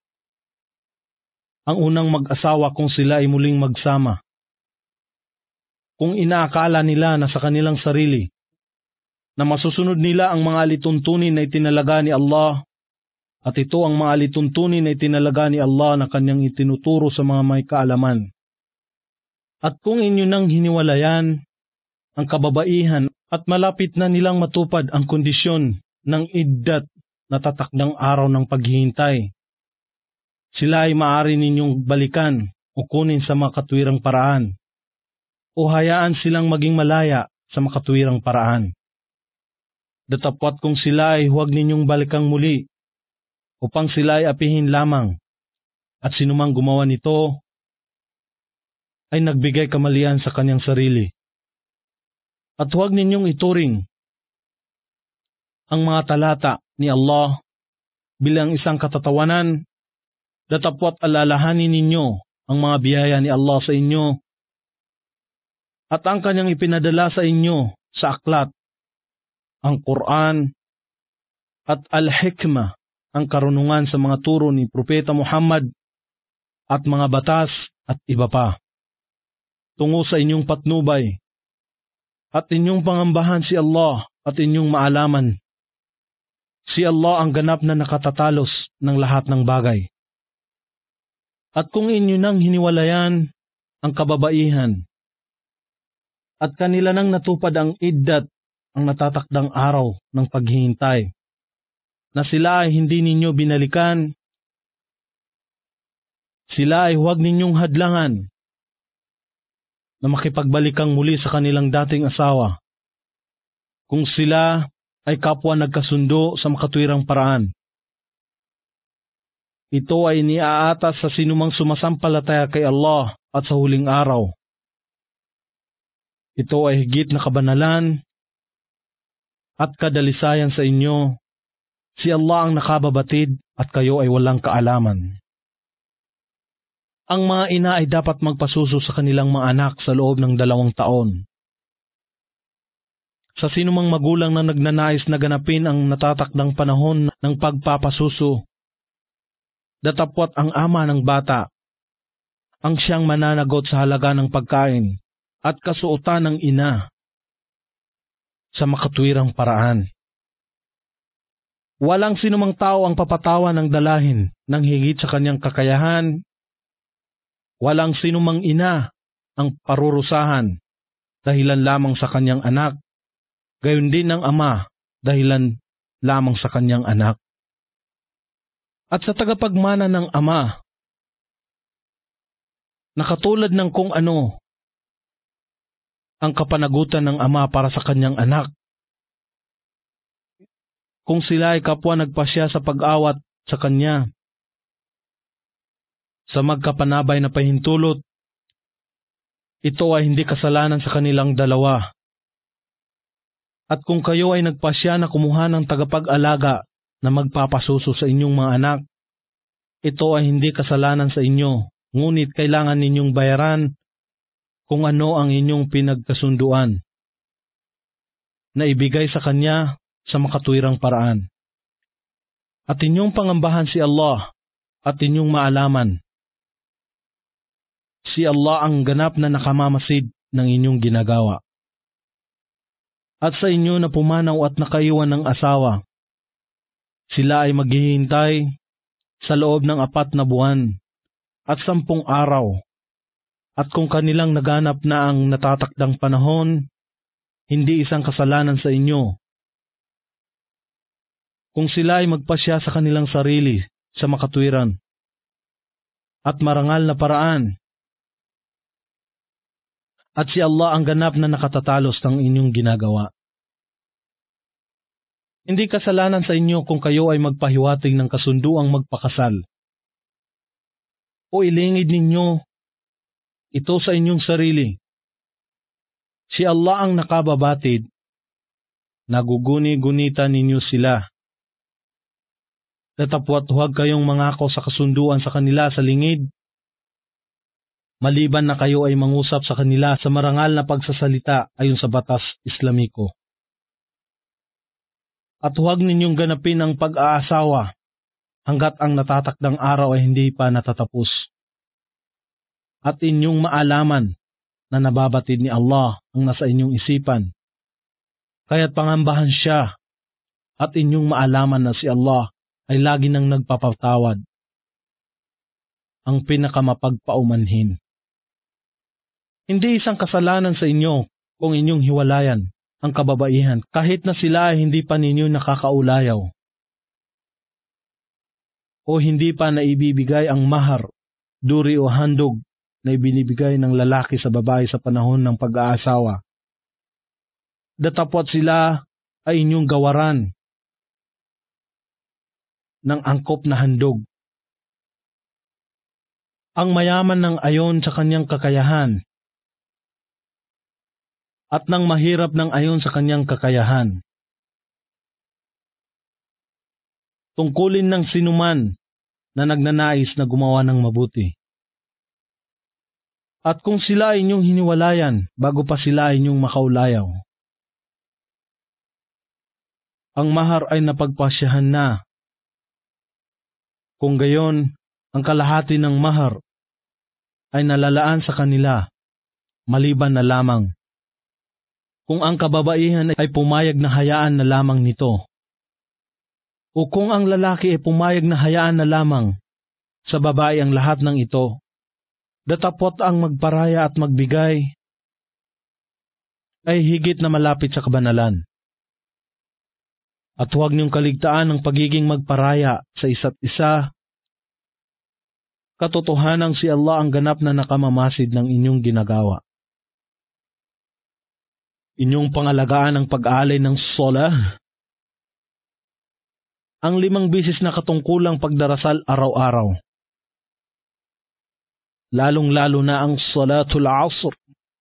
ang unang mag-asawa kung sila ay muling magsama. Kung inaakala nila na sa kanilang sarili na masusunod nila ang mga alituntunin na itinalaga ni Allah, at ito ang mga alituntunin na itinalaga ni Allah na kanyang itinuturo sa mga may kaalaman. At kung inyo nang hiniwalayan ang kababaihan at malapit na nilang matupad ang kondisyon ng iddat na tatakdang araw ng paghihintay, sila ay maaari ninyong balikan o kunin sa makatwirang paraan, o hayaan silang maging malaya sa makatwirang paraan. Datapwat kung sila ay huwag ninyong balikang muli, upang sila ay apihin lamang, at sinumang gumawa nito ay nagbigay kamalian sa kanyang sarili. At huwag ninyong ituring ang mga talata ni Allah bilang isang katatawanan, datapwat alalahanin ninyo ang mga biyaya ni Allah sa inyo at ang kanyang ipinadala sa inyo sa aklat, ang Quran at al-hikmah, ang karunungan sa mga turo ni Propeta Muhammad at mga batas at iba pa, tungo sa inyong patnubay at inyong pangambahan si Allah at inyong maalaman. Si Allah ang ganap na nakatatalos ng lahat ng bagay. At kung inyo nang hiniwalayan ang kababaihan at kanila nang natupad ang iddat, ang natatakdang araw ng paghihintay, na sila ay hindi ninyo binalikan, sila ay huwag ninyong hadlangan na makipagbalikan muli sa kanilang dating asawa, kung sila ay kapwa nagkasundo sa makatwirang paraan. Ito ay iniaatas sa sinumang sumasampalataya kay Allah at sa huling araw. Ito ay higit na kabanalan at kadalisayan sa inyo. Si Allah ang nakababatid at kayo ay walang kaalaman. Ang mga ina ay dapat magpasuso sa kanilang mga anak sa loob ng dalawang taon. Sa sinumang magulang na nagnanais na ganapin ang natatakdang panahon ng pagpapasuso, datapwat ang ama ng bata ang siyang mananagot sa halaga ng pagkain at kasuotan ng ina sa makatwirang paraan. Walang sinumang tao ang papatawan ng dalahin ng higit sa kanyang kakayahan. Walang sinumang ina ang parurusahan dahilan lamang sa kanyang anak, gayon din ang ama dahilan lamang sa kanyang anak. at sa tagapagmana ng ama, na katulad ng kung ano ang kapanagutan ng ama para sa kanyang anak. Kung sila ay kapwa nagpasya sa pag-awat sa kanya, sa magkapanabay na pahintulot, ito ay hindi kasalanan sa kanilang dalawa. At kung kayo ay nagpasya na kumuha ng tagapag-alaga na magpapasuso sa inyong mga anak, ito ay hindi kasalanan sa inyo, ngunit kailangan ninyong bayaran kung ano ang inyong pinagkasunduan na ibigay sa kanya sa makatwirang paraan. At inyong pangambahan si Allah at inyong maalaman. Si Allah ang ganap na nakamamasid ng inyong ginagawa. At sa inyo na pumanaw at nakaiwan ng asawa, sila ay maghihintay sa loob ng apat na buwan at sampung araw. At kung kanilang naganap na ang natatakdang panahon, hindi isang kasalanan sa inyo. Kung sila ay magpasya sa kanilang sarili sa makatwiran at marangal na paraan, at si Allah ang ganap na nakatatalos ng inyong ginagawa. Hindi kasalanan sa inyo kung kayo ay magpahiwatig ng kasunduang magpakasal. O ilingid ninyo ito sa inyong sarili. Si Allah ang nakababatid, naguguni-gunita ninyo sila. Datapwat huwag kayong mangako sa kasunduan sa kanila sa lingid, maliban na kayo ay mangusap sa kanila sa marangal na pagsasalita ayon sa batas Islamiko. At huwag ninyong ganapin ang pag-aasawa hanggat ang natatakdang araw ay hindi pa natatapos. At inyong maalaman na nababatid ni Allah ang nasa inyong isipan. Kaya't pangambahan siya at inyong maalaman na si Allah ay lagi nang nagpapatawad, ang pinakamapagpaumanhin. Hindi isang kasalanan sa inyo kung inyong hiwalayan ang kababaihan kahit na sila ay hindi pa ninyo nakakaulayaw o hindi pa naibibigay ang mahar, duri o handog na ibinibigay ng lalaki sa babae sa panahon ng pag-aasawa. Datapwat sila ay inyong gawaran ng angkop na handog. Ang mayaman ng ayon sa kanyang kakayahan at ng mahirap ng ayon sa kanyang kakayahan. Tungkulin ng sinuman na nagnanais na gumawa ng mabuti. At kung sila ay inyong hiniwalayan bago pa sila ay inyong makaulayaw, ang mahar ay napagpasyahan na. Kung gayon, ang kalahati ng mahar ay nalalaan sa kanila, maliban na lamang kung ang kababaihan ay pumayag na hayaan na lamang nito, o kung ang lalaki ay pumayag na hayaan na lamang sa babae ang lahat ng ito, datapot ang magparaya at magbigay ay higit na malapit sa kabanalan. At huwag niyong kaligtaan ang pagiging magparaya sa isa't isa. Katotohanang si Allah ang ganap na nakamamasid ng inyong ginagawa. Inyong pangalagaan ang pag-aalay ng sola, ang limang bisis na katungkulang pagdarasal araw-araw, lalong-lalo na ang salatul asr,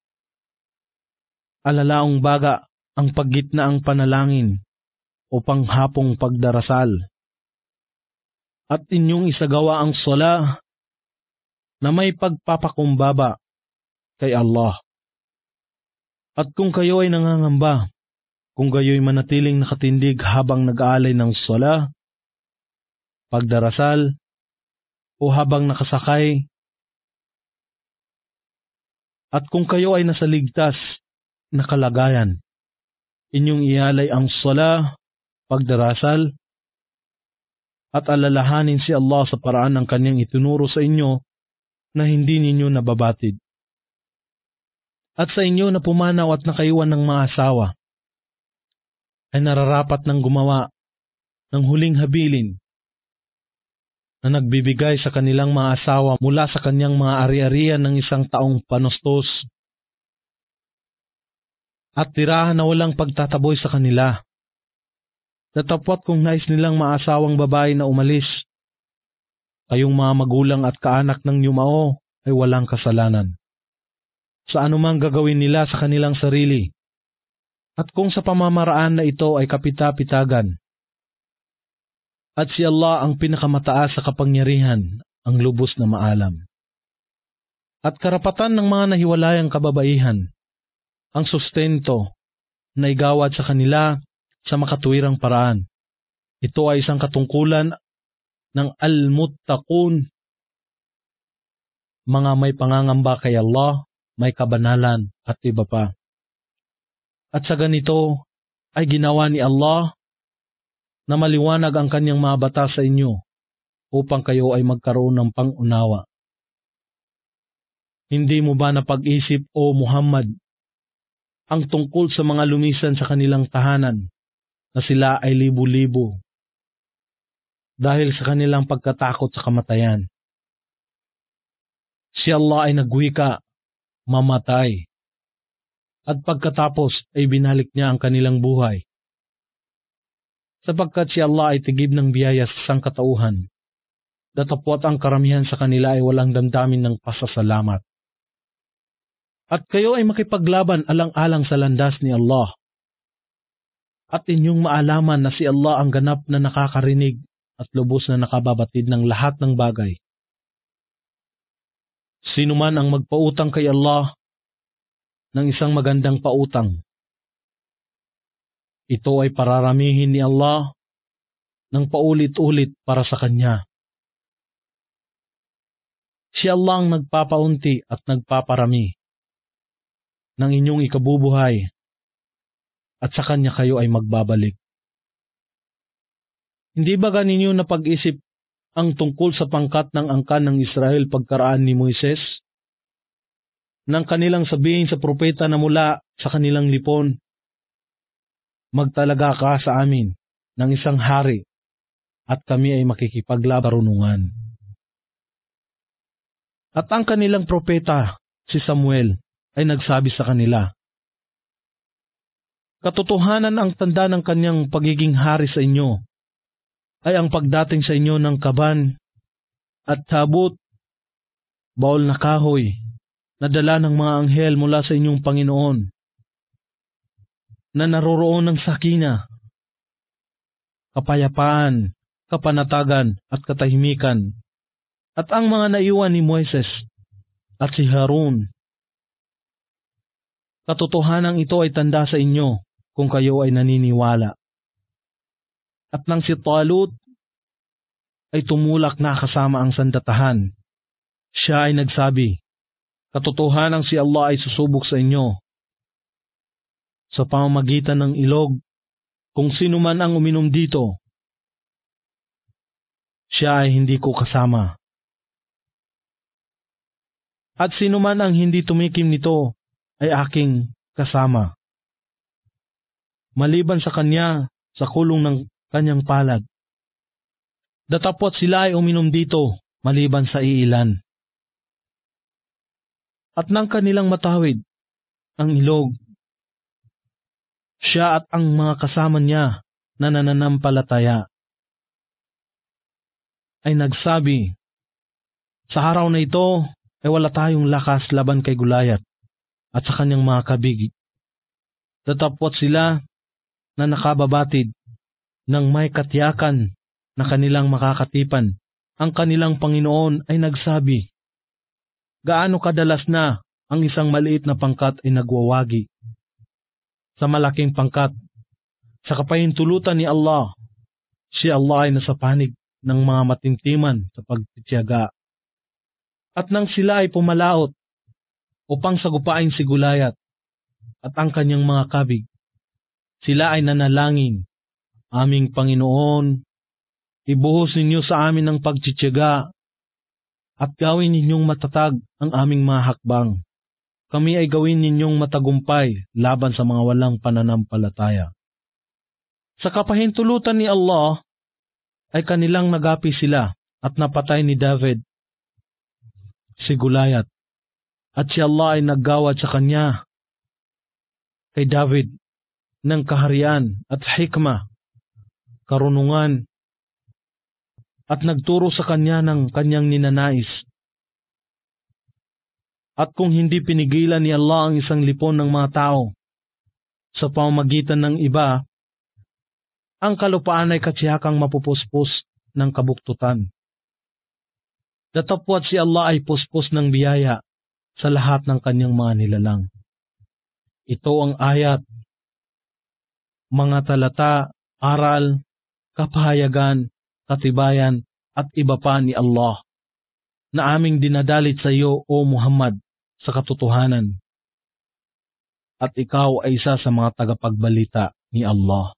alalaong baga ang paggitna ang panalangin o panghapong pagdarasal, at inyong isagawa ang sala na may pagpapakumbaba kay Allah. At kung kayo ay nangangamba, kung kayo'y manatiling nakatindig habang nag-aalay ng sala, pagdarasal, o habang nakasakay, at kung kayo ay nasa ligtas na kalagayan, inyong ialay ang sala, pagdarasal, at alalahanin si Allah sa paraan ng kanyang itinuro sa inyo na hindi ninyo nababatid. At sa inyo na pumanaw at nakaiwan ng mga asawa, ay nararapat ng gumawa ng huling habilin na nagbibigay sa kanilang mga asawa mula sa kanyang mga ari-arian ng isang taong panustos at tirahan na walang pagtataboy sa kanila. Datapwat kung nais nilang maasawang babae na umalis, kayong mga magulang at kaanak ng yumao ay walang kasalanan sa anumang gagawin nila sa kanilang sarili, at kung sa pamamaraan na ito ay kapita-pitagan. At si Allah ang pinakamataas sa kapangyarihan, ang lubos na maalam. At karapatan ng mga nahiwalayang kababaihan, ang sustento na igawad sa kanila sa makatuwirang paraan. Ito ay isang katungkulan ng al-muttaqun, mga may pangangamba kay Allah, may kabanalan at iba pa. At sa ganito ay ginawa ni Allah na maliwanag ang kanyang mga batas sa inyo upang kayo ay magkaroon ng pangunawa. Hindi mo ba napag-isip, O Muhammad, ang tungkol sa mga lumisan sa kanilang tahanan na sila ay libo-libo dahil sa kanilang pagkatakot sa kamatayan? Si Allah ay nagwika, mamatay, at pagkatapos ay binalik niya ang kanilang buhay. Sapagkat si Allah ay tigib ng biyaya sa sangkatauhan, datapwat ang karamihan sa kanila ay walang damdamin ng pasasalamat. At kayo ay makipaglaban alang-alang sa landas ni Allah. At inyong maalaman na si Allah ang ganap na nakakarinig at lubos na nakababatid ng lahat ng bagay. Sino man ang magpautang kay Allah ng isang magandang pautang, ito ay pararamihin ni Allah ng paulit-ulit para sa kanya. Si Allah ang nagpapaunti at nagpaparami ng inyong ikabubuhay at sa kanya kayo ay magbabalik. Hindi ba ganinyo napag-isip ang tungkol sa pangkat ng angkan ng Israel pagkaraan ni Moises? Nang kanilang sabihin sa propeta na mula sa kanilang lipon, magtalaga ka sa amin ng isang hari at kami ay makikipaglabarunungan. At ang kanilang propeta, si Samuel, ay nagsabi sa kanila, katotohanan ang tanda ng kanyang pagiging hari sa inyo ay ang pagdating sa inyo ng kaban at tabut, baol na kahoy, na dala ng mga anghel mula sa inyong Panginoon, na naroroon ng sakina, kapayapaan, kapanatagan at katahimikan, at ang mga naiwan ni Moises at si Harun. Katotohanan ito ay tanda sa inyo kung kayo ay naniniwala. At nang si Talut ay tumulak na kasama ang sandatahan, siya ay nagsabi, katotohanan si Allah ay susubok sa inyo sa pamamagitan ng ilog, kung sino man ang uminom dito, siya ay hindi ko kasama. At sino man ang hindi tumikim nito ay aking kasama, maliban sa kanya sa kulong ng kanyang palad. Datapwat sila ay uminom dito maliban sa iilan. At nang kanilang matawid ang ilog, siya at ang mga kasama niya na nananampalataya ay nagsabi, sa araw na ito ay wala tayong lakas laban kay Gulayat at sa kanyang mga kabig. Datapwat sila na nakababatid ng may katiyakan na kanilang makakatipan. Ang kanilang Panginoon ay nagsabi, gaano kadalas na ang isang maliit na pangkat ay nagwawagi sa malaking pangkat. Sa kapahintulutan ni Allah, si Allah ay nasa panig ng mga matintiman sa pagtitiyaga. At nang sila ay pumalaot upang sagupain si Gulayat at ang kanyang mga kabig, sila ay nanalangin, aming Panginoon, ibuhos ninyo sa amin ang pagtitiyaga at gawin ninyong matatag ang aming mga hakbang. Kami ay gawin ninyong matagumpay laban sa mga walang pananampalataya. Sa kapahintulutan ni Allah ay kanilang nagapi sila at napatay ni David si Goliath. At si Allah ay naggawad sa kanya, kay David, ng kaharian at hikma, karunungan, at nagturo sa kanya ng kanyang ninanais. At kung hindi pinigilan ni Allah ang isang lipon ng mga tao sa pamamagitan ng iba, ang kalupaan ay katsihakang mapupuspos ng kabuktutan. Datapwat si Allah ay puspos ng biyaya sa lahat ng kanyang mga nilalang. Ito ang ayat, mga talata, aral, kapahayagan, katibayan, at iba pa ni Allah na aming dinadalit sa iyo, O Muhammad, sa katotohanan. At ikaw ay isa sa mga tagapagbalita ni Allah.